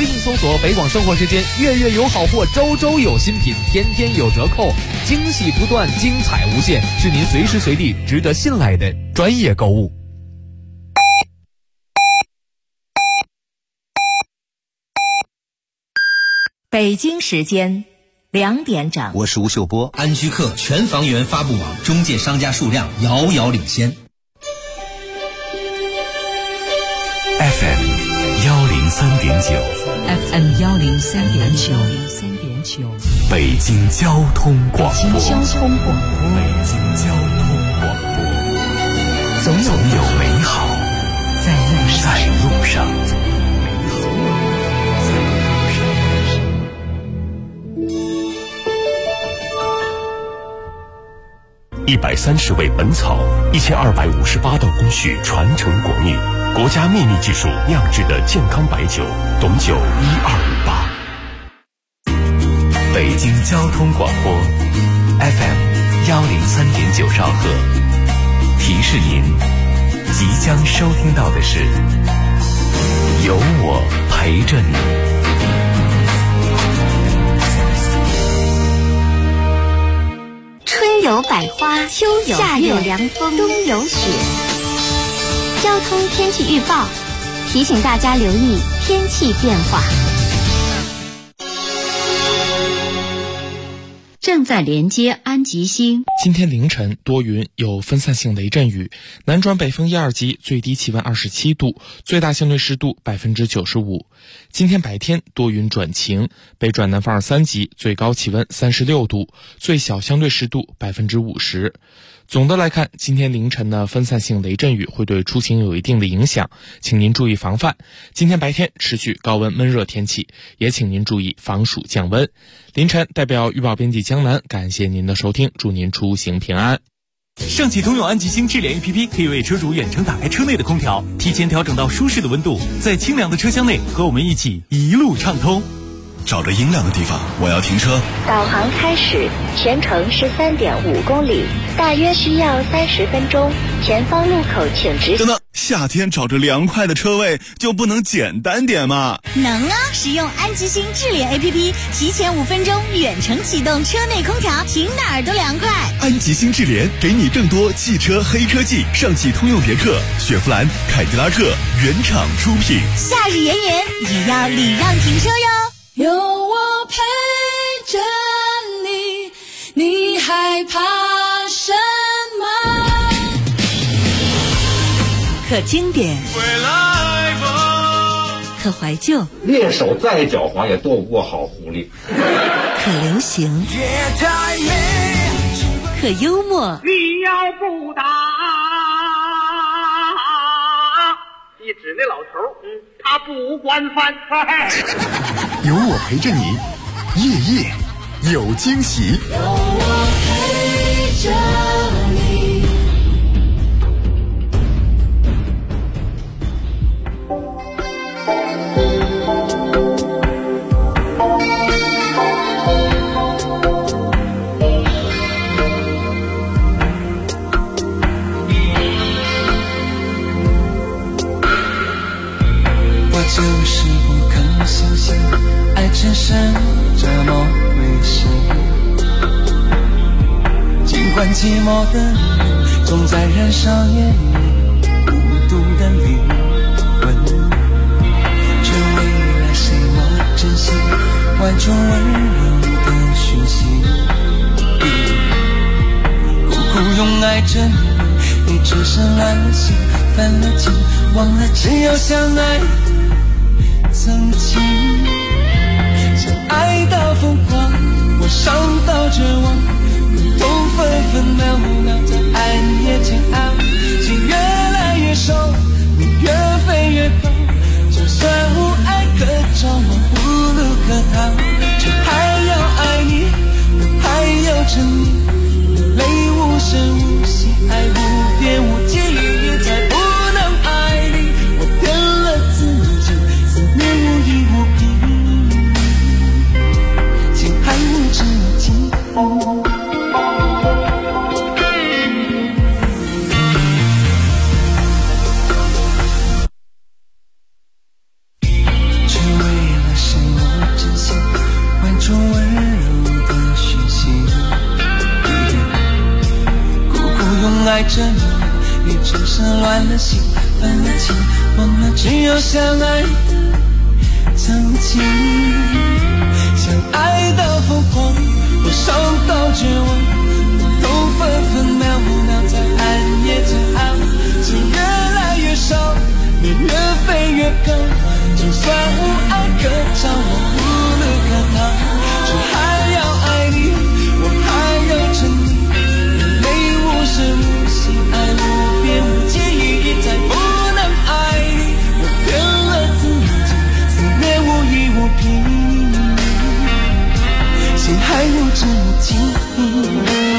微信搜索北广生活时间，月月有好货，周周有新品，天天有折扣，惊喜不断，精彩无限，是您随时随地值得信赖的专业购物。 北京时间2点整， 我是吴秀波。 安居客全房源发布网中介商家数量遥遥领先。 FM 103.9 FM 103.9， 北京交通广播。 北京交通广播，总有美好在路上。 130味本草，1258道工序传承国秘，国家秘密技术酿制的健康白酒，董酒1258。 北京交通广播 FM 103.9兆赫，提示您即将收听到的是有我陪着你。 春有百花，秋有夏有凉风，冬有雪。交通天气预报提醒大家留意天气变化。 正在连接安吉星。 今天凌晨多云，有分散性雷阵雨，南转北风1、2级，最低气温27度，最大相对湿度95%。今天白天多云转晴，北转南风2、3级，最高气温36度，最小相对湿度50%。总的来看，今天凌晨的分散性雷阵雨会对出行有一定的影响，请您注意防范。今天白天持续高温闷热天气，也请您注意防暑降温。凌晨代表预报编辑江南，感谢您的收听，祝您出行平安。 上汽通用安吉星智联 APP 可以为车主远程打开车内的空调，提前调整到舒适的温度，在清凉的车厢内和我们一起一路畅通。 找着阴凉的地方，我要停车。 导航开始，全程13.5公里，大约需要30分钟。前方路口请直行。 等等，夏天找着凉快的车位就不能简单点吗？ 能啊！使用安吉星智联 APP， 提前5分钟远程启动车内空调，停哪儿都凉快。 安吉星智联给你更多汽车黑科技，上汽通用别克、雪佛兰、凯迪拉克原厂出品。 夏日炎炎，也要礼让停车哟。 有我陪着你，你害怕什么？ 可经典，可怀旧， 猎手再狡猾也斗不过好狐狸。 可流行，可幽默。 你要不打，一指那老头，他不管饭菜。 有我陪着你，夜夜有惊喜。 有我陪着你。 就是不肯相信爱只是这么回事，尽管寂寞的人总在燃烧夜里孤独的灵魂，却为了谁我珍惜怀中温柔的讯息，苦苦用爱着你，你只是乱心犯了禁，忘了只有相爱曾经，相爱到疯狂，我伤到绝望，苦痛分分秒秒在爱你也煎熬，情越来越瘦，你越飞越高，就算无爱可找，我无路可逃，却还要爱你，我还要着你，泪无声无息，爱无边无际，才不能爱你，我变了自己。 爱着你，你只是乱了心，分了情，忘了只有相爱曾经。相爱到疯狂，我伤到绝望，都分分秒秒在暗夜煎熬，情越来越少，你越飞越高，就算无爱可找，我无路可逃，却还要爱你，我还要沉溺，泪无声无息，爱无边无际，再不能爱你，我骗了自己，思念无依无凭，心还无止无尽。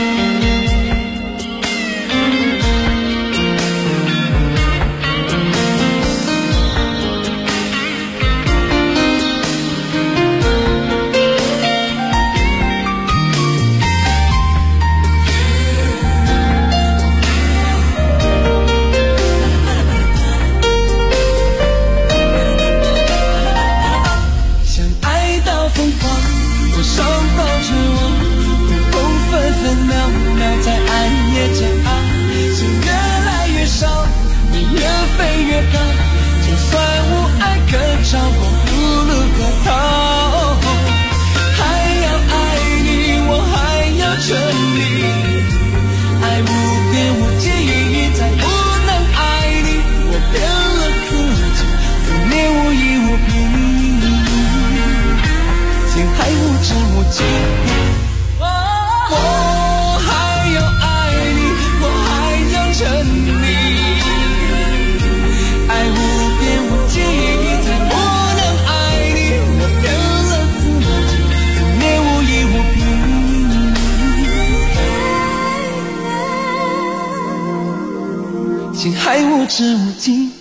心还无止无尽。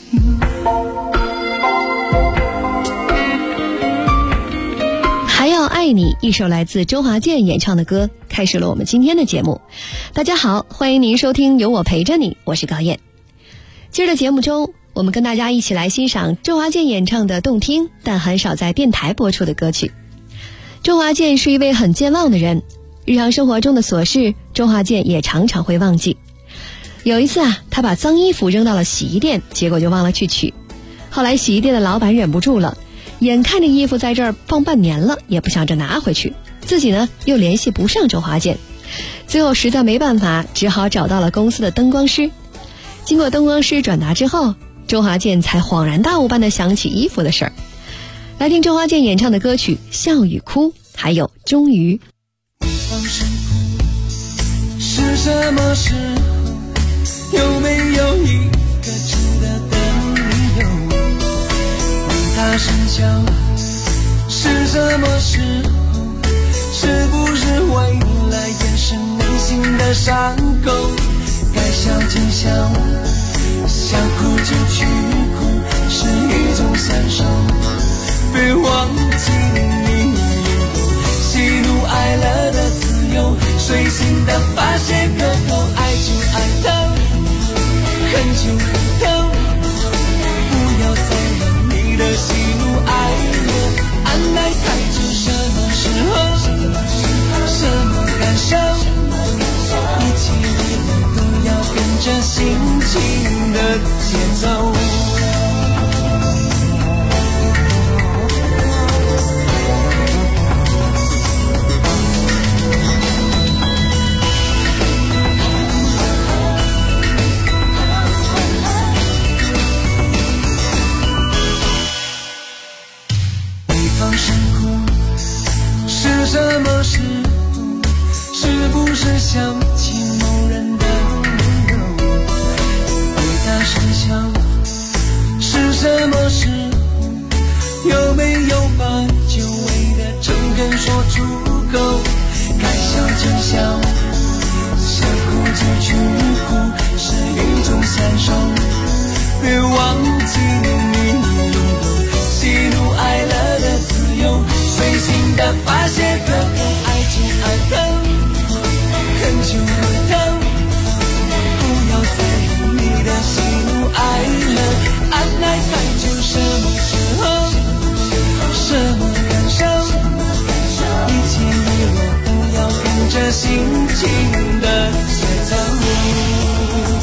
还要爱你，一首来自周华健演唱的歌，开始了我们今天的节目。大家好，欢迎您收听有我陪着你，我是高燕。今儿的节目中，我们跟大家一起来欣赏周华健演唱的动听但很少在电台播出的歌曲。周华健是一位很健忘的人，日常生活中的琐事，周华健也常常会忘记。有一次他把脏衣服扔到了洗衣店，结果就忘了去取。后来洗衣店的老板忍不住了，眼看着衣服在这儿放半年了，也不想着拿回去，自己呢又联系不上周华健，最后实在没办法，只好找到了公司的灯光师。经过灯光师转达之后，周华健才恍然大悟般的想起衣服的事儿。来听周华健演唱的歌曲《笑与哭》，还有《终于》。 是什么时候，有没有一个值得的理由？为大声笑，是什么时候？是不是为了掩饰内心的伤口？该笑就笑，想哭就去哭，是一种享受。别忘记你喜怒哀乐的自由，随心的发泄个够，爱就爱疼，恨就恨疼，不要再让你的喜怒哀乐按来太久。什么时候，什么感受，一起一落都要跟着心情的节奏。什么时候，是不是想起某人的温柔？为大声笑，是什么时候，有没有把久违的诚恳说出口？该笑就笑，想哭就去哭，是一种享受。别忘记你喜怒哀乐的自由，随心的发泄个够，爱就爱疼，恨就恨疼，不要再让你的喜怒哀乐按来太久。什么时候，什么感受，一起一落都要跟着心情的节奏。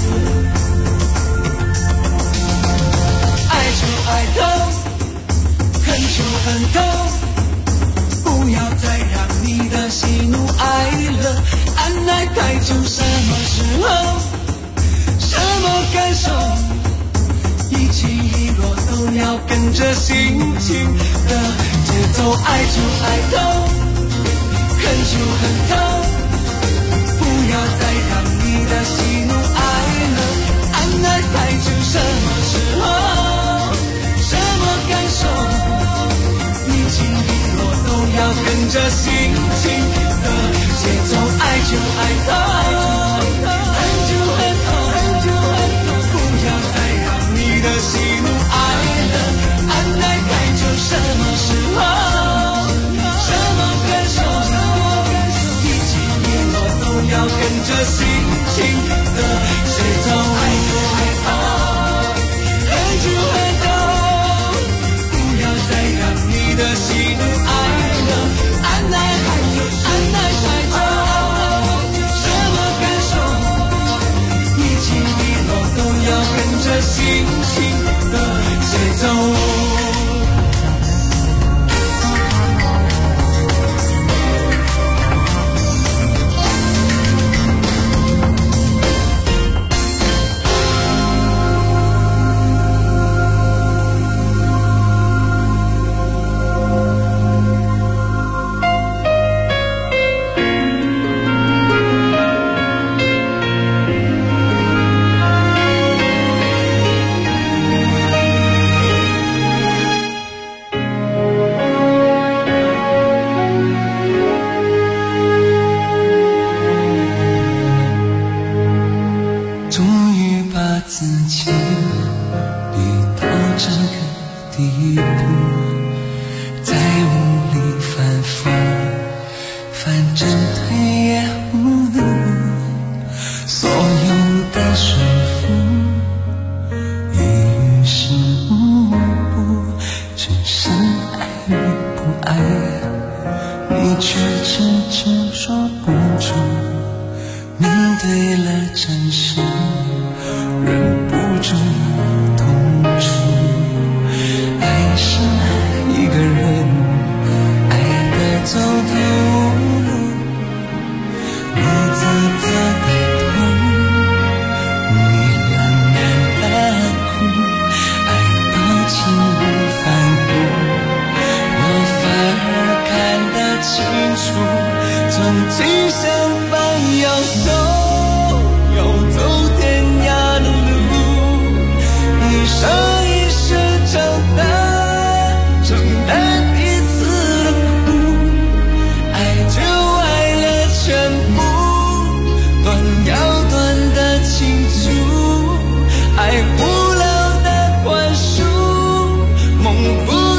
就恨透，不要再让你的喜怒哀乐按耐太久，什么时候，什么感受，一起一落都要跟着心情的节奏，爱就爱透，恨就恨透，不要再让你的喜怒哀乐按耐太久，什么时候，什么感受，一起一落都要跟着心情的节奏，爱就爱透，恨就恨透，不要再让你的喜怒哀乐按耐太久，什么时候，什么感受，一起一落都要跟着心情的节奏，爱就爱透，恨就恨透，不要再让你的喜怒哀乐按耐太久，按耐太久，什么感受，一起一落都要跟着心情的节奏。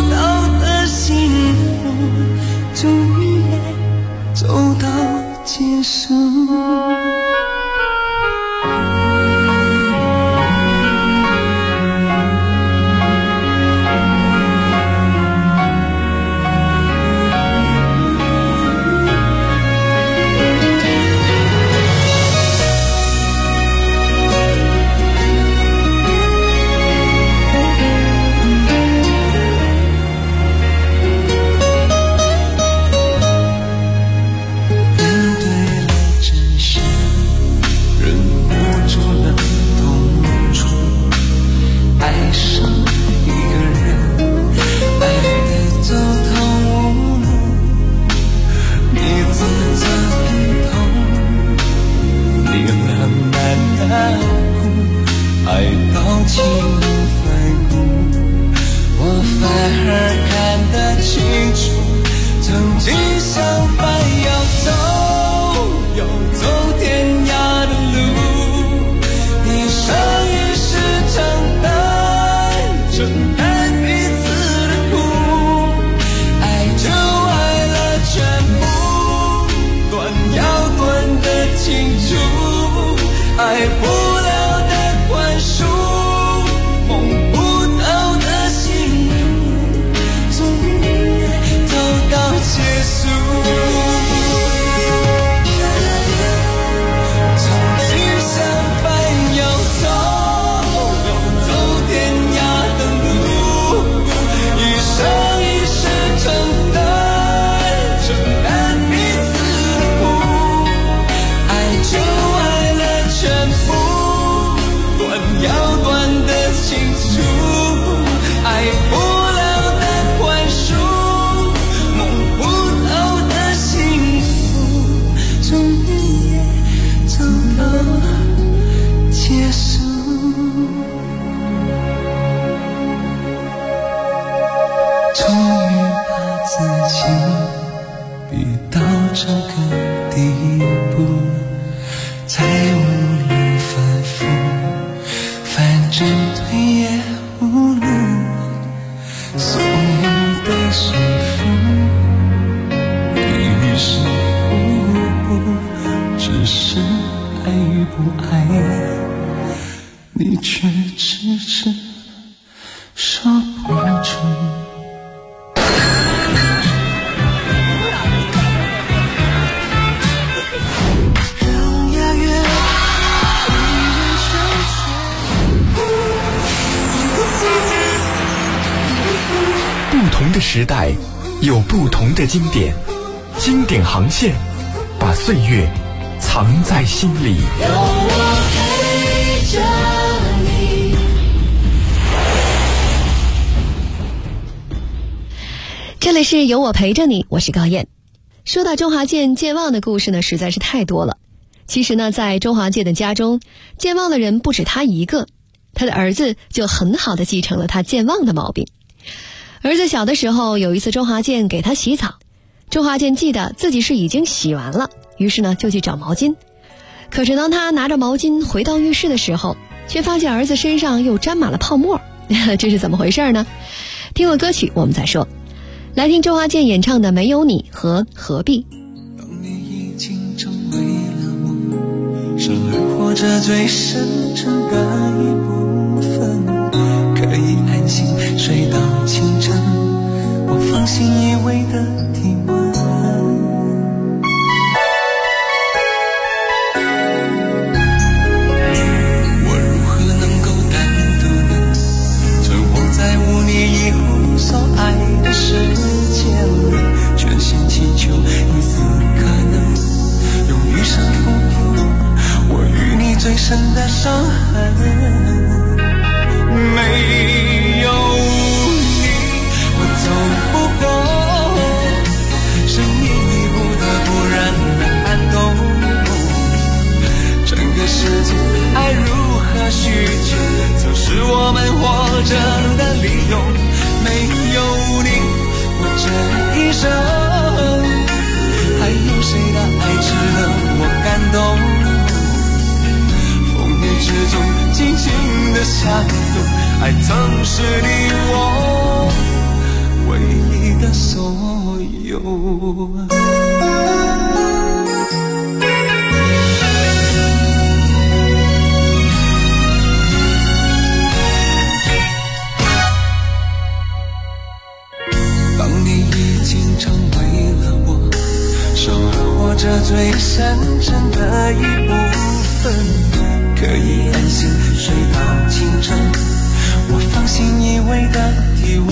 走到结这个地步，再无力反复，反正退也无路，所有的束缚于事无补，只是爱与不爱，你却迟迟说不出。 不同的时代有不同的经典，经典航线把岁月藏在心里。 有我陪着你。 这里是有我陪着你，我是高燕。说到周华健健忘的故事呢，实在是太多了。其实呢，在周华健的家中，健忘的人不止他一个，他的儿子就很好的继承了他健忘的毛病。儿子小的时候，有一次周华健给他洗澡，周华健记得自己是已经洗完了，于是呢就去找毛巾。可是当他拿着毛巾回到浴室的时候，却发现儿子身上又沾满了泡沫，这是怎么回事呢？听了歌曲我们再说。来听周华健演唱的《没有你》和《何必》。 当你已经成为了我生而活着最深沉的一部分，可以安心睡到清晨，我放心依偎的体温。我如何能够单独的存活在无你以后所爱的世界里，全心祈求一丝可能用余生抚平我与你最深的伤痕。没有你我走不过生命里不得不然的寒冬，整个世界爱如何需求，就是我们活着的理由。没有你我这一生还有谁的爱值得我感动，之中静静的相拥，爱曾是你我唯一的所有。当你已经成为了我生而活着最深沉的一部分，可以安心睡到清晨，我放心依偎的体温。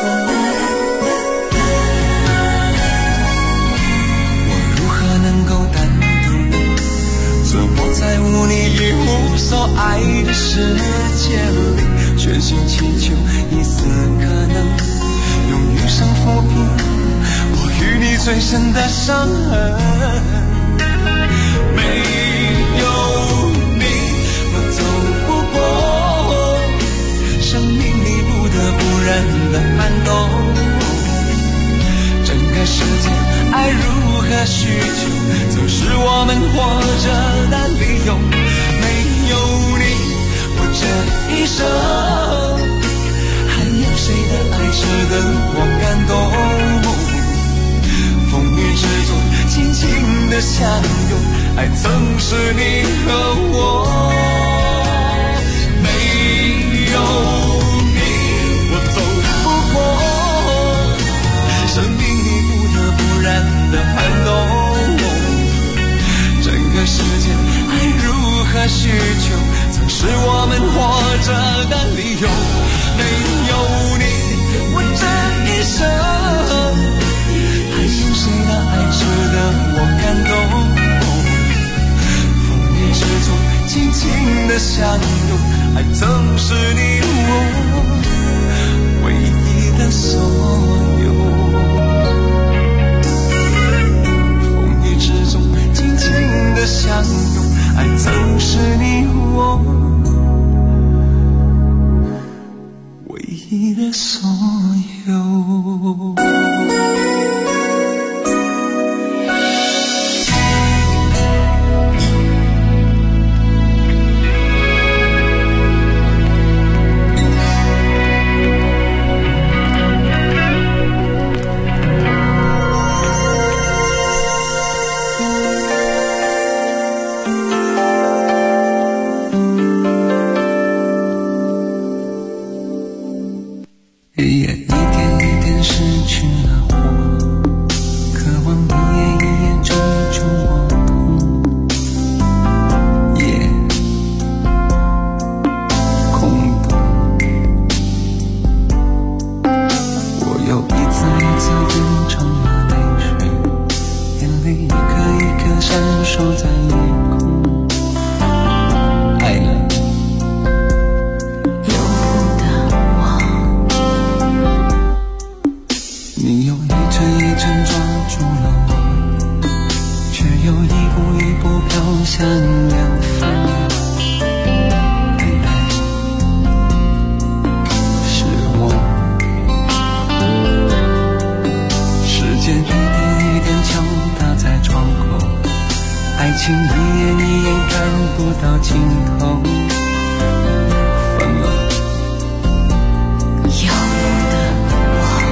我如何能够单独存活在无你亦无所爱的世界里，全心祈求一丝可能用余生抚平我与你最深的伤痕。没有生命里不得不然的寒冬，整个世界爱如何需求，总是我们活着的理由。没有你我这一生还有谁的爱值得我感动，风雨之中静静的相拥，爱曾是你和我。没有你我走不过生命里不得不然的寒冬，整个世界爱如何需求，曾是我们活着的理由。没有你我这一生还有谁的爱值得我感动，风雨之中静静的相拥，爱曾是你我唯一的所有。风雨之中静静的相拥，爱曾是你我唯一的所有。 阵一阵抓住了我，却又一步一步飘向远方。是我，时间一点一点敲打在窗口，爱情一眼一眼看不到尽头。分了， 有的我，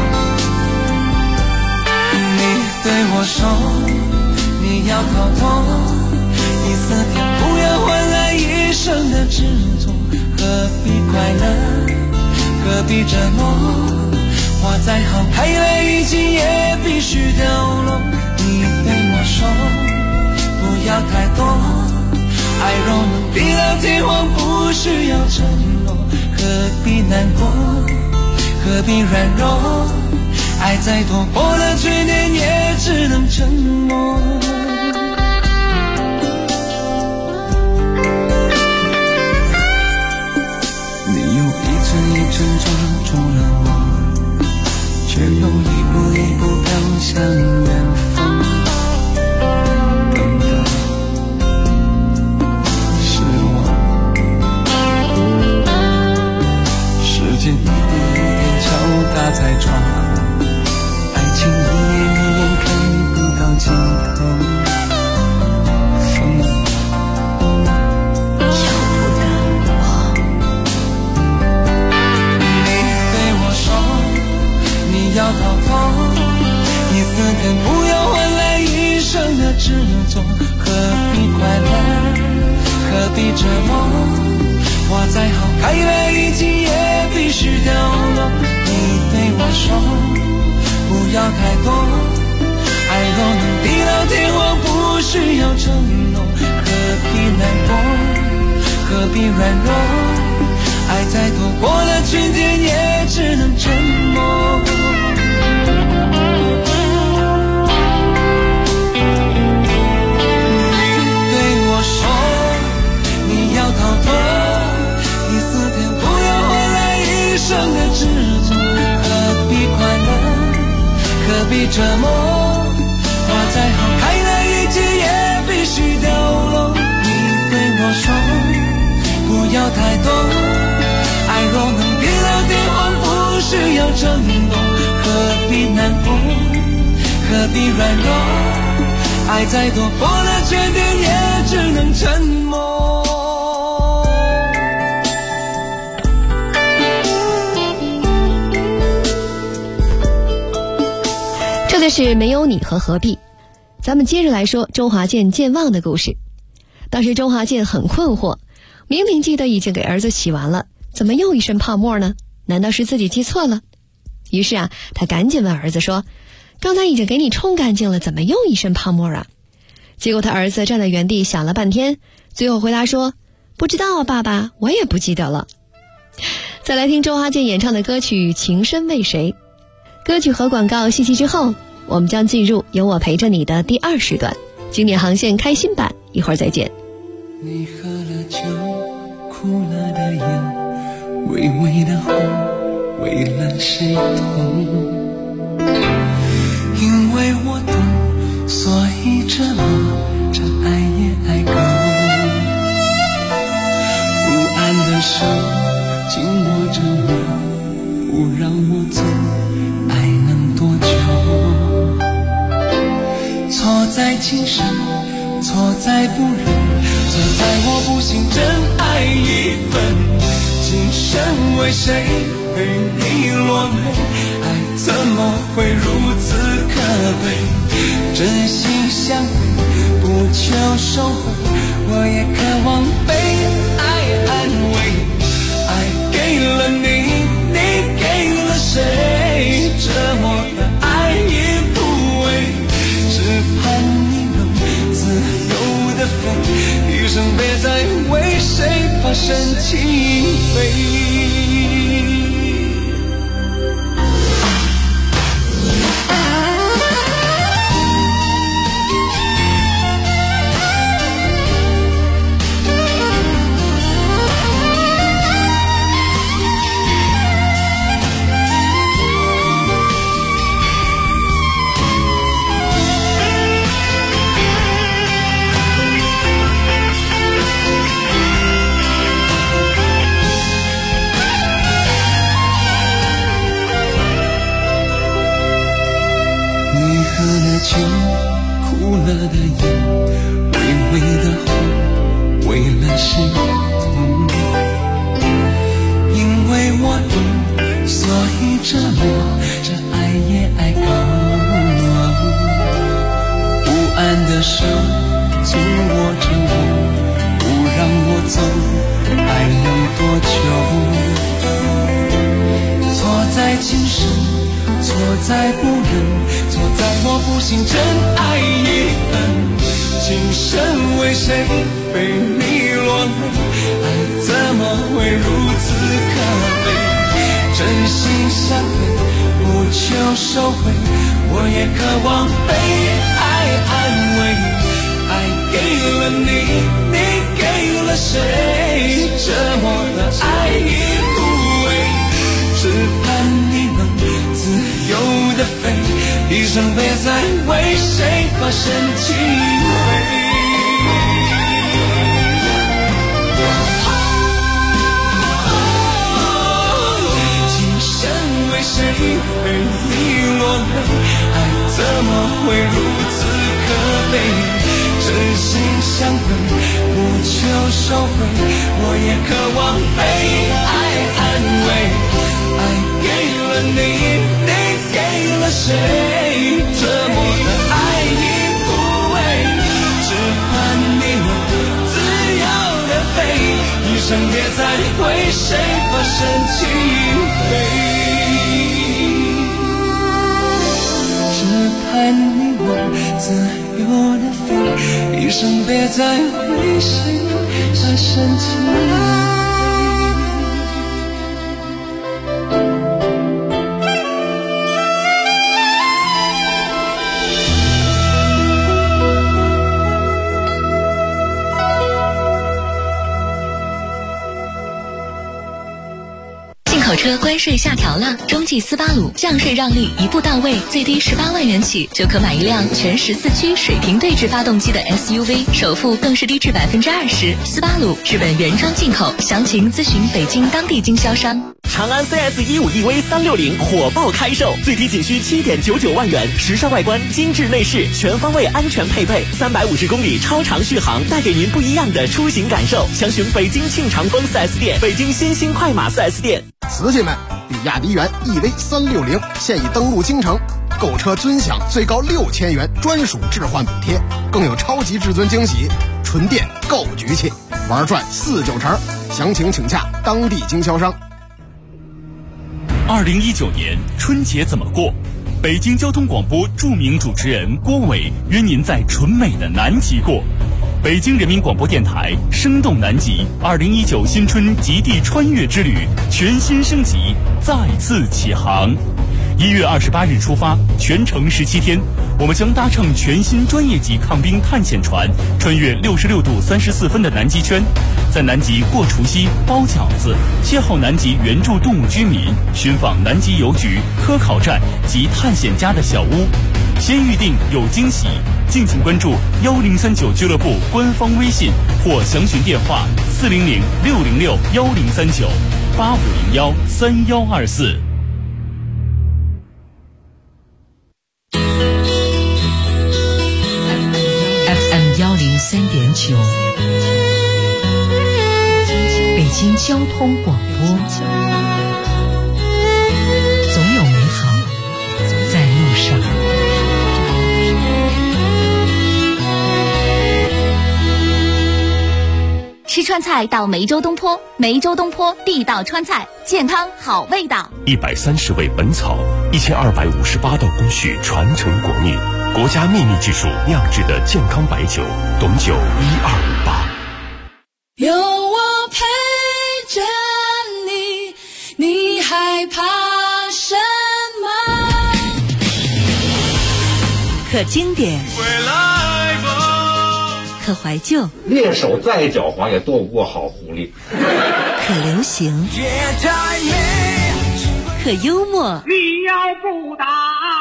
你对我说你要逃脱，一丝天不要换来一生的执着，何必快乐，何必折磨，花再好开来已经也必须掉落。你对我说不要太多，爱若能地老天荒不需要承诺，何必难过，何必软弱，爱再多过了去年也只能沉默。你又一阵一阵抓住了我，却又一步一步飘向远方。等的是我，时间一点一点敲打在窗口，爱情一眼一眼看不到尽头。要逃脱，一丝天不要换来一生的执着，何必快乐，何必折磨，花再好开来已经也必须掉落。你对我说不要太多，爱若能地老天荒不需要承诺，何必难过，何必软弱，爱再多过了春天也只能沉默。逃脱，一丝天不要换来一生的执着，何必快乐，何必折磨，花再好开来一季也必须掉落。你对我说不要太多，爱若能地老天荒不需要承诺，何必难过，何必软弱，爱再多过了缺点也只能沉默。 这个是没有你和何必。咱们接着来说周华健健忘的故事。当时周华健很困惑，明明记得已经给儿子洗完了，怎么又一身泡沫呢？难道是自己记错了？于是他赶紧问儿子说，刚才已经给你冲干净了，怎么又一身泡沫啊？结果他儿子站在原地想了半天，最后回答说，不知道啊爸爸，我也不记得了。再来听周华健演唱的歌曲《情深为谁》。歌曲和广告信息之后，我们将进入有我陪着你的第2时段，经典航线开心版，一会儿再见。 你喝了酒，哭了的眼，微微的红，为了谁痛？因为我懂，所以折磨，这爱也爱够。不安的手紧握着我，不让我走，爱能多久？错在今生，错在不忍，错在我不信真爱一份。今生为谁为你落泪，爱怎么会如此可悲？真心相会，不求收回，我也渴望被爱安慰。爱给了你，你给了谁？折磨的爱已枯萎，只盼你能自由的飞，一生别再为谁发生气悲。 你喝了酒，哭了的眼，微微的红，为了谁痛？因为我懂，所以折磨，这爱也爱够。不安的手紧握着我，不让我走，还能多久？错在今生，错在不能，错在我不信真爱一份。今生为谁被你落泪？爱怎么会如此可悲？真心相对，不求收回，我也渴望被爱安慰。爱给了你，你给了谁？折磨的爱已枯萎，只盼你能自由的飞，一生别再为谁把深情毁。今生为谁被你落泪？爱怎么会如此可悲？真心相对，不求收回，我也渴望被爱安慰。爱给了你，你给了谁？折磨的爱已枯萎，只盼你能自由的飞，一生别再为谁把深情毁。只盼你能自由的飞，一生别再为谁把深情。 口车关税下调了，中继斯巴鲁降税让利一步到位，最低18万元起就可买一辆全14驱水平对置发动机的 SUV， 首付更是低至20%。斯巴鲁日本原装进口，详情咨询北京当地经销商。 长安 CS15EV 360火爆开售，最低仅需7.99万元，时尚外观，精致内饰，全方位安全配备，350公里超长续航，带给您不一样的出行感受。详询北京庆长丰 4S 店、北京新兴快马 4S 店。 瓷器们，比亚迪元 EV360现已登陆京城，购车尊享最高6000元专属置换补贴，更有超级至尊惊喜，纯电够局气，玩转4-9成。详情请洽当地经销商。 2019年春节怎么过？北京交通广播著名主持人郭伟约您在纯美的南极过。北京人民广播电台生动南极2019新春极地穿越之旅全新升级，再次起航。1月28日出发，全程17天，我们将搭乘全新专业级抗冰探险船，穿越66度34分的南极圈，在南极过除夕、包饺子，邂逅南极原住动物居民，寻访南极邮局、科考站及探险家的小屋。先预定有惊喜，敬请关注1039俱乐部官方微信或详询电话400-606-1039-8501-3124。 103.9，北京交通广播，总有美好在路上。 吃川菜到梅州东坡，梅州东坡地道川菜，健康好味道。 130味本草，1258道工序传承国秘，国家秘密技术酿制的健康白酒，董酒1258。 有我陪着你，你害怕什么？ 可经典，可怀旧， 猎手再狡猾也躲不过好狐狸。 可流行，可幽默。 你要不打，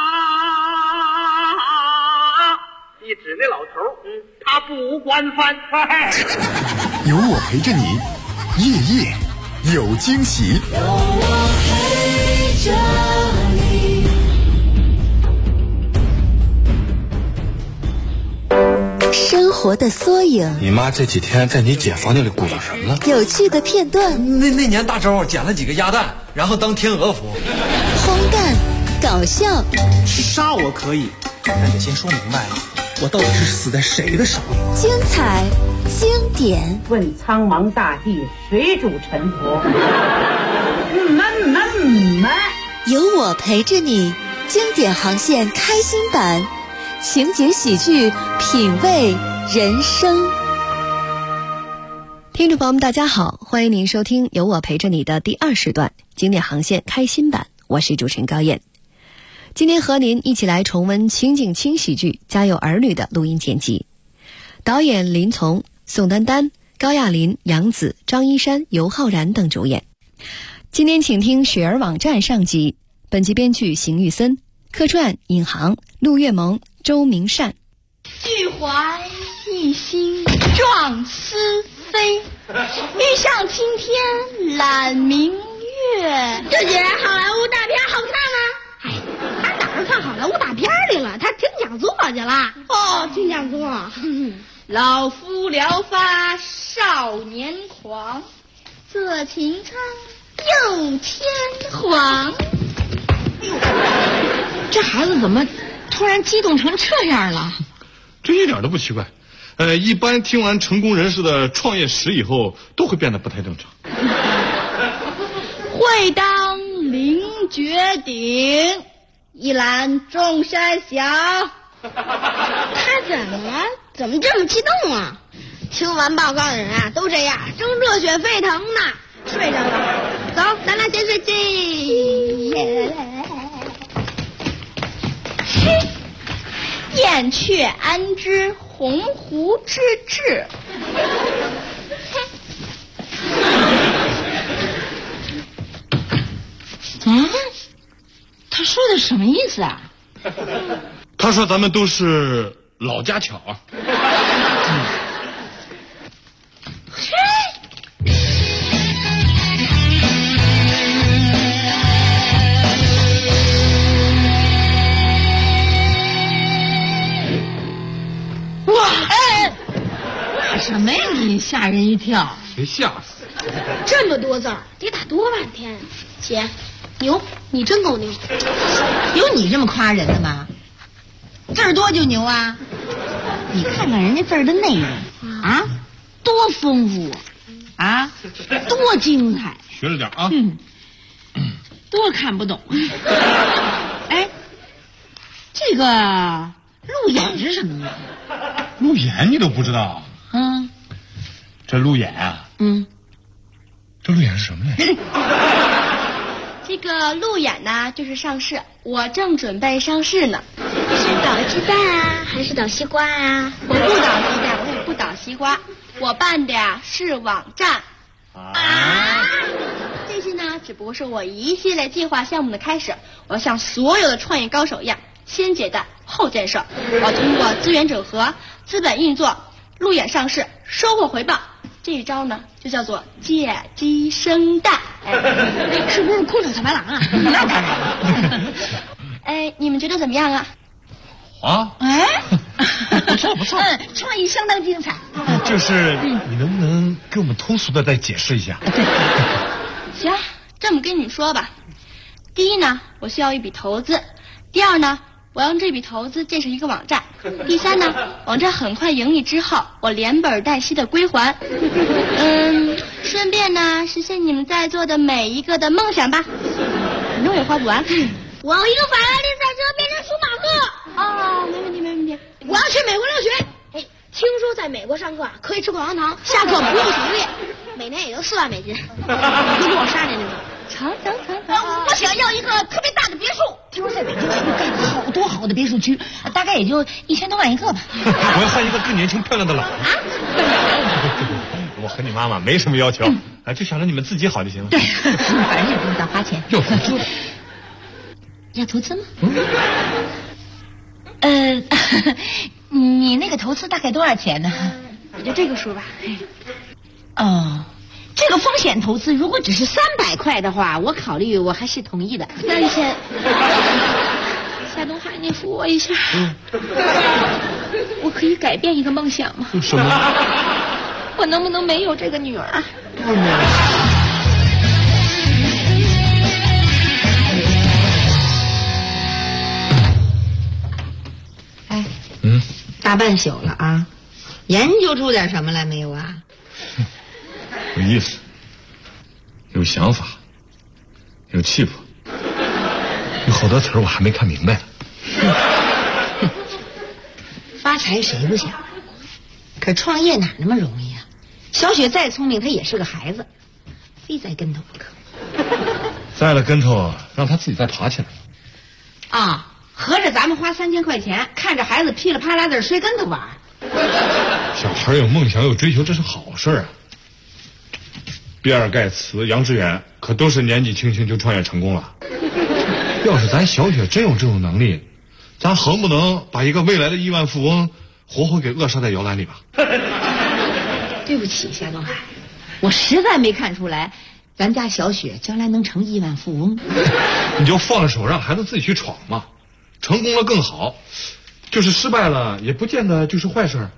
一指那老头，他不管饭。 有我陪着你，夜夜有惊喜。 有我陪着你， 活的缩影。 你妈这几天在你姐房间里鼓捣什么了？ 有趣的片段。 那年大周捡了几个鸭蛋，然后当天鹅服。 荒诞，搞笑。 杀我可以，但得先说明白了，我到底是死在谁的手里？ 精彩，经典。 问苍茫大地，谁主沉浮？ 有我陪着你，经典航线开心版，情景喜剧，品味人生。 听众朋友们大家好，欢迎您收听有我陪着你的第2时段经典航线开心版，我是主持人高燕。今天和您一起来重温情景轻喜剧《家有儿女》的录音剪辑，导演林从、宋丹丹、高亚麟、杨紫、张一山、尤浩然等主演。今天请听雪儿网站上集，本集编剧邢玉森，客串尹航、陆月萌、周明善。 俱怀一心壮思飞，欲上青天揽明月。 这姐，好莱坞大片好看吗？哎，他哪儿看好莱坞大片去了？他听讲座去了。哦，听讲座。 老夫聊发少年狂，色情苍又天皇。 这孩子怎么突然激动成这样了？ 这一点都不奇怪。一般听完成功人士的创业史以后，都会变得不太正常。 会当凌绝顶，一览众山小。 他怎么这么激动啊？听完报告的人啊都这样，正热血沸腾呢。睡着了，走，咱俩先睡觉。 燕雀安知鸿鹄之志？ 他说的什么意思啊？ 他说咱们都是老家巧啊。 什么呀你，吓人一跳。 谁吓死？ 这么多字儿得打多半天。姐，牛，你真够牛。 有你这么夸人的吗？字儿多就牛啊？你看看人家字儿的内容啊，多丰富啊，多精彩。 学着点啊。 多看不懂。哎，这个路演是什么呢？ 路演你都不知道？这路演啊，这路演是什么来着？ 这个路演呢，就是上市，我正准备上市呢。 是捣鸡蛋啊，还是捣西瓜啊？ 我不捣鸡蛋，我也不捣西瓜，我办的呀是网站。这些呢，只不过是我一系列计划项目的开始。我要像所有的创业高手一样，先结蛋后建设。我要通过资源整合、资本运作、路演上市、收获回报。这一招呢，就叫做借鸡生蛋。 是不是空手套白狼啊？ 那当然了。哎，你们觉得怎么样啊？ 不错不错。 创意相当精彩。 就是你能不能给我们通俗的再解释一下？ 行，这么跟你们说吧。第一呢，我需要一笔投资；第二呢，我要用这笔投资建设一个网站；第三呢，网站很快盈利之后，我连本带息的归还。顺便呢，实现你们在座的每一个的梦想吧。反正我也花不完。 我要一个法拉利赛车变成舒马赫。 没问题没问题。 我要去美国留学。哎，听说在美国上课可以吃口香糖，下课不用学历，每年也就4万美金。你给我杀进去。 成。 我想要一个特别大的别墅。 听说在北京市盖了好多好的别墅区，大概也就1000多万一个吧。 我要换一个更年轻漂亮的老婆。我和你妈妈没什么要求，就想着你们自己好就行了。 对，反正也不用花钱。 要投资？ 要投资吗？你那个投资大概多少钱呢？也就这个数吧。这个风险投资如果只是300块的话，我考虑我还是同意的。3000。夏东海，你扶我一下。 我可以改变一个梦想吗？ 什么？ 我能不能没有这个女儿？ 哎，大半宿了啊，研究出点什么来没有啊？ 有意思，有想法，有气魄，有好多词儿我还没看明白呢。 发财谁不想？可创业哪那么容易啊？小雪再聪明，她也是个孩子，非栽跟头不可。 栽了跟头，让她自己再爬起来。 啊，合着咱们花3000块钱，看着孩子噼里啪啦在摔跟头玩。 小孩有梦想有追求，这是好事啊。比尔盖茨、杨致远可都是年纪轻轻就创业成功了。要是咱小雪真有这种能力，咱横不能把一个未来的亿万富翁活活给扼杀在摇篮里吧？ 对不起，夏东海，我实在没看出来，咱家小雪将来能成亿万富翁。 你就放手让孩子自己去闯嘛，成功了更好，就是失败了也不见得就是坏事。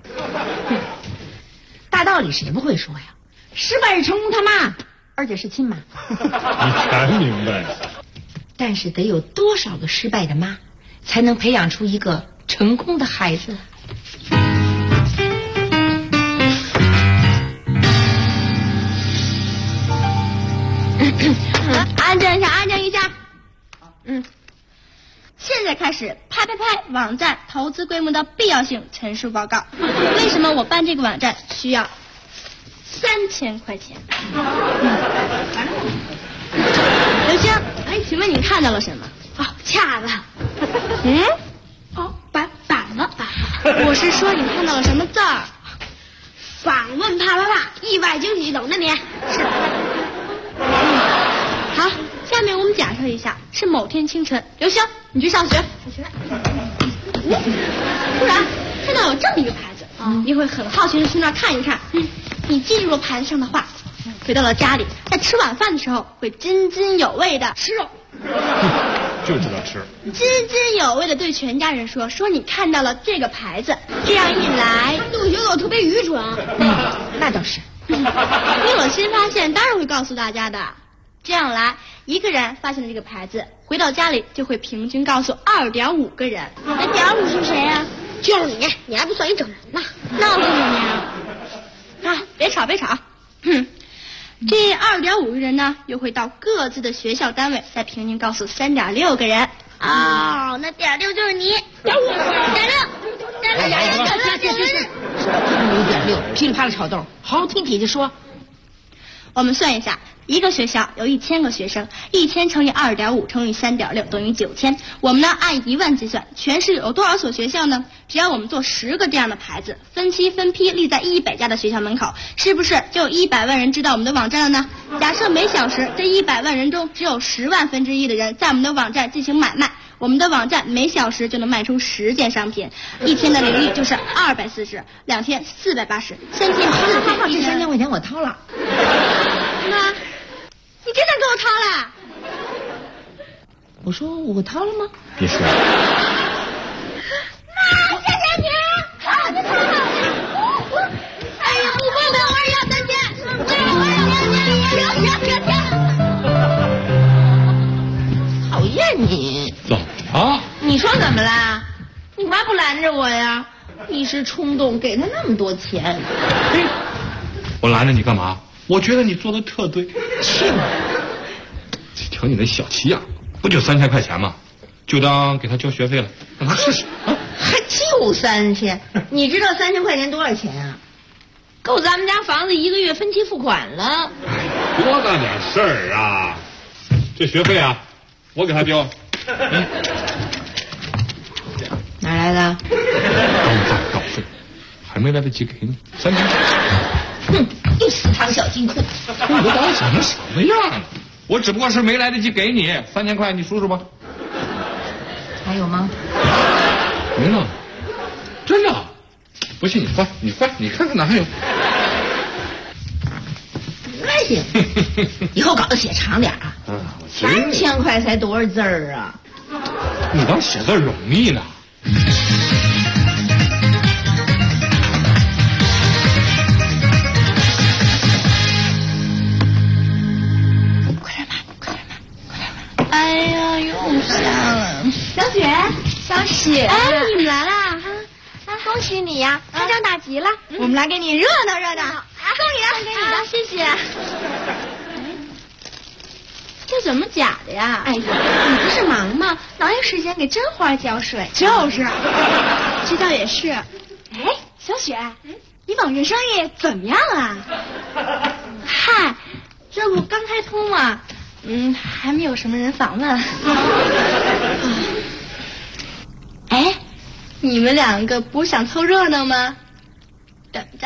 大道理谁不会说呀？失败是成功他妈，而且是亲妈。 你才明白。 但是得有多少个失败的妈，才能培养出一个成功的孩子？ 安静一下，安静一下。现在开始拍网站投资规模的必要性陈述报告。为什么我办这个网站需要3000块钱？刘星，请问你看到了什么？ 卡子。板子。 我是说你看到了什么字儿？ 访问啪啪啪，意外惊喜等着你。 是。好，下面我们假设一下，是某天清晨，刘星，你去上学。突然看到有这么一个牌子，你会很好奇的去那儿看一看。你记住了牌子上的话，回到了家里，在吃晚饭的时候会津津有味的吃肉。 就知道吃。 津津有味的对全家人说你看到了这个牌子，这样一来， 陆学友特别愚蠢。 那倒是。 你有了新发现，当然会告诉大家的。这样来，一个人发现了这个牌子，回到家里就会平均告诉2.5个人。 那第2是谁呀？就是你，你还不算一整人呢。 闹死你啊！别吵。这2.5个人呢，又会到各自的学校单位，再平均告诉3.6个人。 那.6就是你。.5，.6， 噼里啪啦炒豆，好好听体的说。 我们算一下，一个学校有1000个学生，1000乘以2.5乘以3.6等于9000。我们呢按1万计算，全市有多少所学校呢？只要我们做10个这样的牌子，分期分批立在100家的学校门口，是不是就有100万人知道我们的网站了呢？假设每小时这100万人中只有10万分之一的人在我们的网站进行买卖，我们的网站每小时就能卖出10件商品，1天的盈利就是240，2天480，3天4天这3000块钱我掏了。 妈，你真的给我掏了？ 我说我掏了吗？ 你说。 妈，谢谢你。你掏了。哎呀，我也要3000， 讨厌你。 怎么了？ 你说怎么啦？你干嘛不拦着我呀？一时冲动给他那么多钱。 我拦着你干嘛？我觉得你做的特对。瞧你那小气样，不就3000块钱吗？就当给他交学费了，让他试试。 还就3000？你知道3000块钱多少钱啊？够咱们家房子1个月分期付款了。 多大点事儿啊！这学费啊，我给他交。 哪来的？ 刚办稿费，还没来得及给你3000。 又死堂小金库。 我搞成什么样了？我只不过是没来得及给你3000块，你数数吧。 还有吗？ 没了，真的。不信你翻，你看看哪还有。 那行，以后稿子写长点啊。3000块才多少字儿啊？ 你当写字容易呢？ 雪， 小雪， 哎，你们来啦！恭喜你呀，开张大吉了。我们来给你热闹热闹。送你的，给你的， 谢谢。这怎么假的呀？ 哎呀，你不是忙吗？哪有时间给真花浇水？就是，这倒也是。哎，小雪，你网上生意怎么样啊？ 嗨，这不刚开通吗？还没有什么人访问。哎，你们两个不是想凑热闹吗？等着。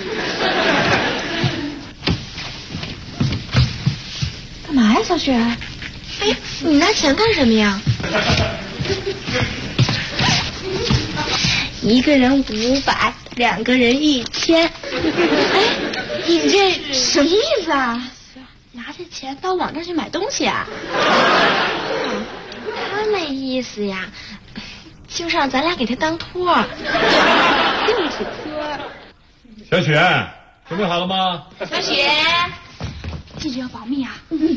干嘛呀，小雪？哎呀，你拿钱干什么呀？ 一个人500，两个人1000。哎， 你这什么意思啊？ 拿着钱到网上去买东西啊？ 他那意思呀，就让咱俩给他当托，就是托。 小雪，准备好了吗？ 小雪，记住要保密啊！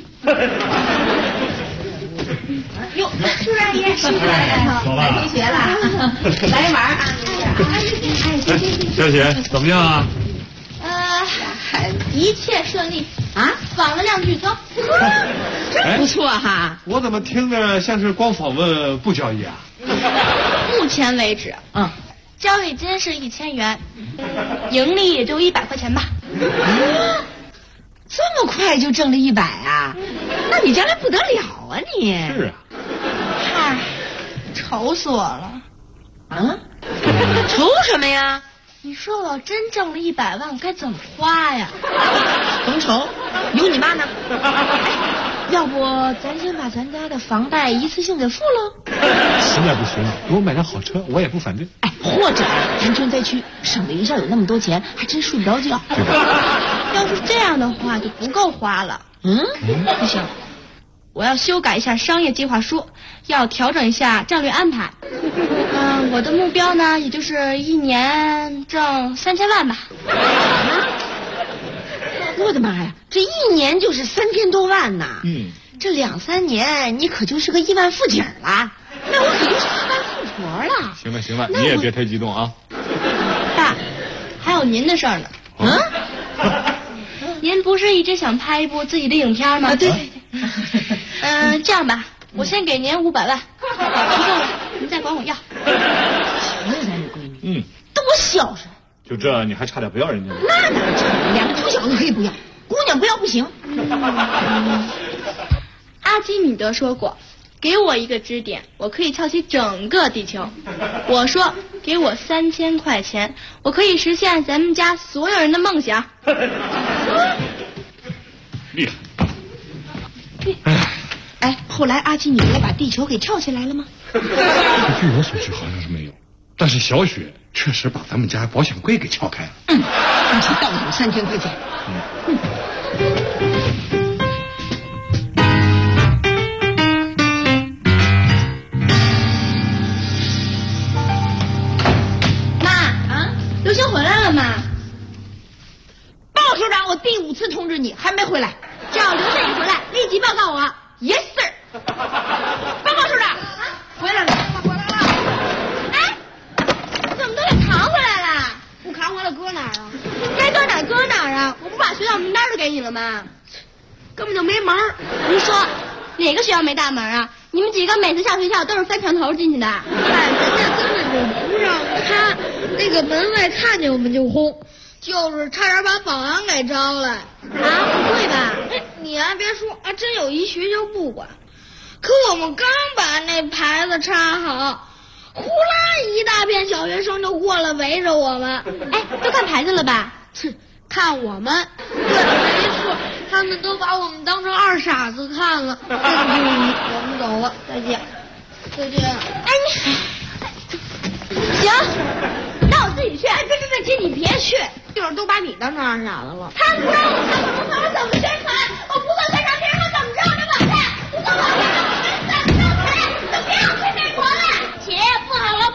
哟，叔叔阿姨，叔叔来同学了，来玩啊！ 小雪怎么样啊？ 一切顺利啊！访了2句，走。 真不错哈！ 我怎么听着像是光访问不交易啊？ 目前为止，交易金是1000元，盈利也就100块钱吧。 这么快就挣了100啊？那你将来不得了啊你！ 是啊。 嗨，愁死我了。 啊？愁什么呀？ 你说我要真挣了100万，我该怎么花呀？ 甭愁，有你妈呢。 要不咱先把咱家的房贷一次性给付了？ 实在不行，给我买辆好车，我也不反对。 哎，或者南村灾区省了一下有那么多钱，还真睡不着觉。 要是这样的话，就不够花了。不行，我要修改一下商业计划书，要调整一下战略安排。我的目标呢，也就是1年挣3000万吧。 我的妈呀，这1年就是3000多万呐！这2、3年你可就是个亿万富姐了，那我可就是亿万富婆了。 行了，你也别太激动啊。 爸，还有您的事儿呢。您不是一直想拍一部自己的影片吗？ 对。 这样吧，我先给您500万，不够了您再管我要。 瞧瞧咱这闺女，多孝顺。 就这你还差点不要人家？ 那哪成？2个臭小子可以不要，姑娘不要不行。 阿基米德说过，给我一个支点，我可以撬起整个地球。我说，给我3000块钱，我可以实现咱们家所有人的梦想。 厉害。 哎，后来阿基米德把地球给跳起来了吗？ 据我所知好像是没有，但是小雪确实把咱们家保险柜给撬开了。 而且倒有3000块钱。 刘星回来了吗？ 鲍首长，我第5次通知你，还没回来。 只要刘先生回来，立即报告我。 Yes sir。报告首长，回来了。 哎，怎么都给扛回来了？ 不扛回来搁哪儿啊？ 该搁哪儿搁哪儿啊？我不把学校名单都给你了吗？ 根本就没门儿。 您说哪个学校没大门啊？你们几个每次上学校都是翻墙头进去的。 哎，人家根本就不让看，那个门外看见我们就轰，就是差点把保安给招来。 不会吧？ 你还别说，还真有一学校不管。可我们刚把那牌子插好，呼啦一大片小学生就过来围着我们。 哎，都看牌子了吧？ 看我们，对，没错，他们都把我们当成二傻子看了。我们走了，再见，再见。 哎，你行，那我自己去。 哎，别，你别去，一会儿都把你当成二傻子了。 他不让我看我怎么宣传？我不做宣传，别人会怎么知道这网站？不做网站，我怎么挣钱？就别让推美国了。 姐，不好了，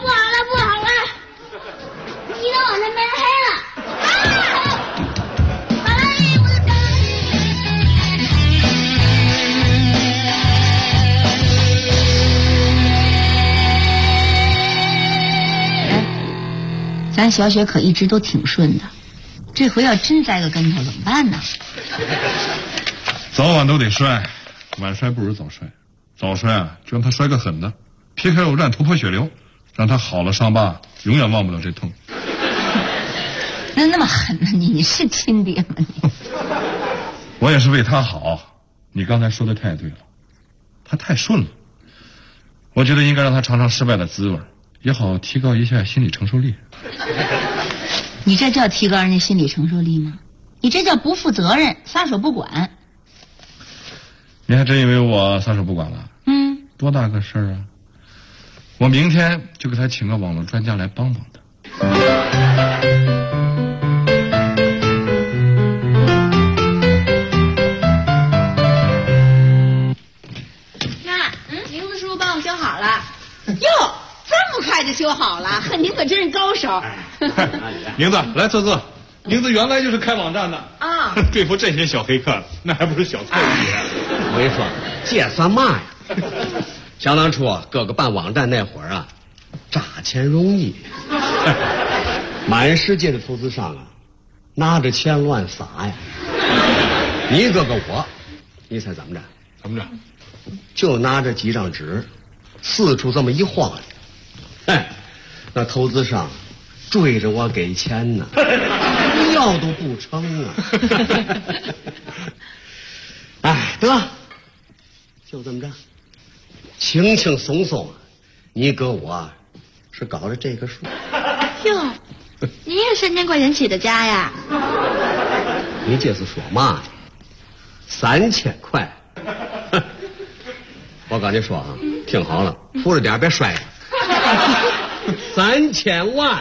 你的网站被人黑了。 咱小雪可一直都挺顺的，这回要真栽个跟头怎么办呢？ 早晚都得摔，晚摔不如早摔。早摔啊，就让他摔个狠的，皮开肉绽，头破血流，让他好了伤疤，永远忘不了这痛。 那么狠呢？你是亲爹吗？你我也是为他好。你刚才说的太对了，他太顺了。我觉得应该让他尝尝失败的滋味，也好提高一下心理承受力。 你这叫提高人家心理承受力吗？你这叫不负责任，撒手不管。 你还真以为我撒手不管了？多大个事儿啊！我明天就给他请个网络专家来帮帮他。 那名字书帮我修好了。哟，这么快就修好了，您可真是高手。 宁子，来坐坐。宁子原来就是开网站的啊， 对付这些小黑客，那还不是小菜鸡？ 我跟你说，这算嘛呀？想当初哥哥办网站那会儿啊，砸钱容易，满世界的投资商啊，拿着钱乱撒呀。你哥哥我，你猜怎么着？ 怎么着？ 就拿着几张纸，四处这么一晃，哎，那投资商追着我给钱呢，要都不成啊！哎，得，就这么着，轻轻松松，你哥我是搞着这个数。 哟，你也3000块钱起的家呀？ 你这是说嘛呀？3000块。我跟你说啊，听好了，扶着点别摔了。3000万。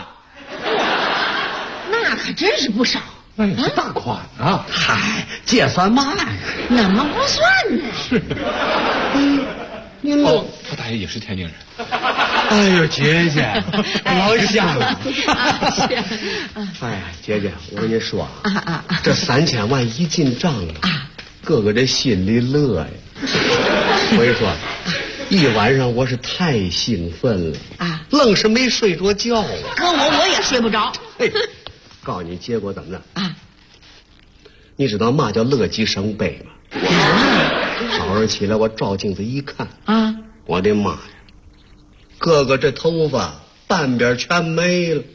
那可真是不少， 那也是大款啊！ 嗨，这算嘛呀？ 怎么不算呢？ 是。 您他大爷也是天津人。 哎呦，姐姐，老乡了。哎呀，姐姐，我跟你说啊，这3000万一进账了，哥哥这心里乐呀。我跟你说，一晚上我是太兴奋了啊，愣是没睡着觉啊。 哥我也睡不着。 嘿，告诉你结果怎么了啊？你知道嘛叫乐极生悲吗？早上起来我照镜子一看啊，我的妈呀，哥哥这头发半边全没了。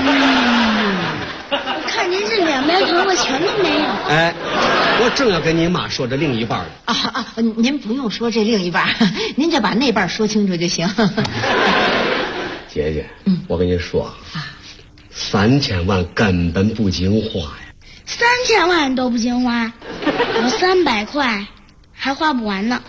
我看您这两边头发全都没有。 哎，我正要跟你妈说这另一半呢。 您不用说这另一半，您就把那半说清楚就行。 姐姐，我跟你说，3000万根本不经花呀 ！3000万都不经花，我300块还花不完呢。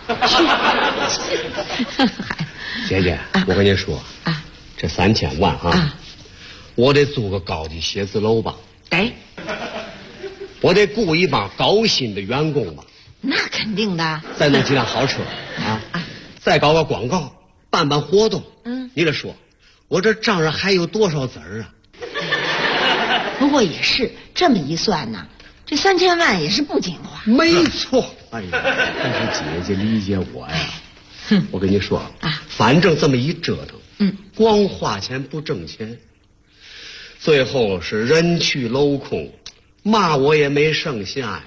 姐姐，我跟你说这3000万我得租个高级写字楼吧？ 得。 我得雇一帮高薪的员工吧？ 那肯定的。 再弄几辆好车再搞个广告，办活动。你得说，我这账上还有多少子儿啊？ 不过也是这么一算呢，这3000万也是不经花。 没错。哎呀，但是姐姐理解我呀。我跟你说反正这么一折腾，光花钱不挣钱，最后是人去楼空，嘛我也没剩下呀。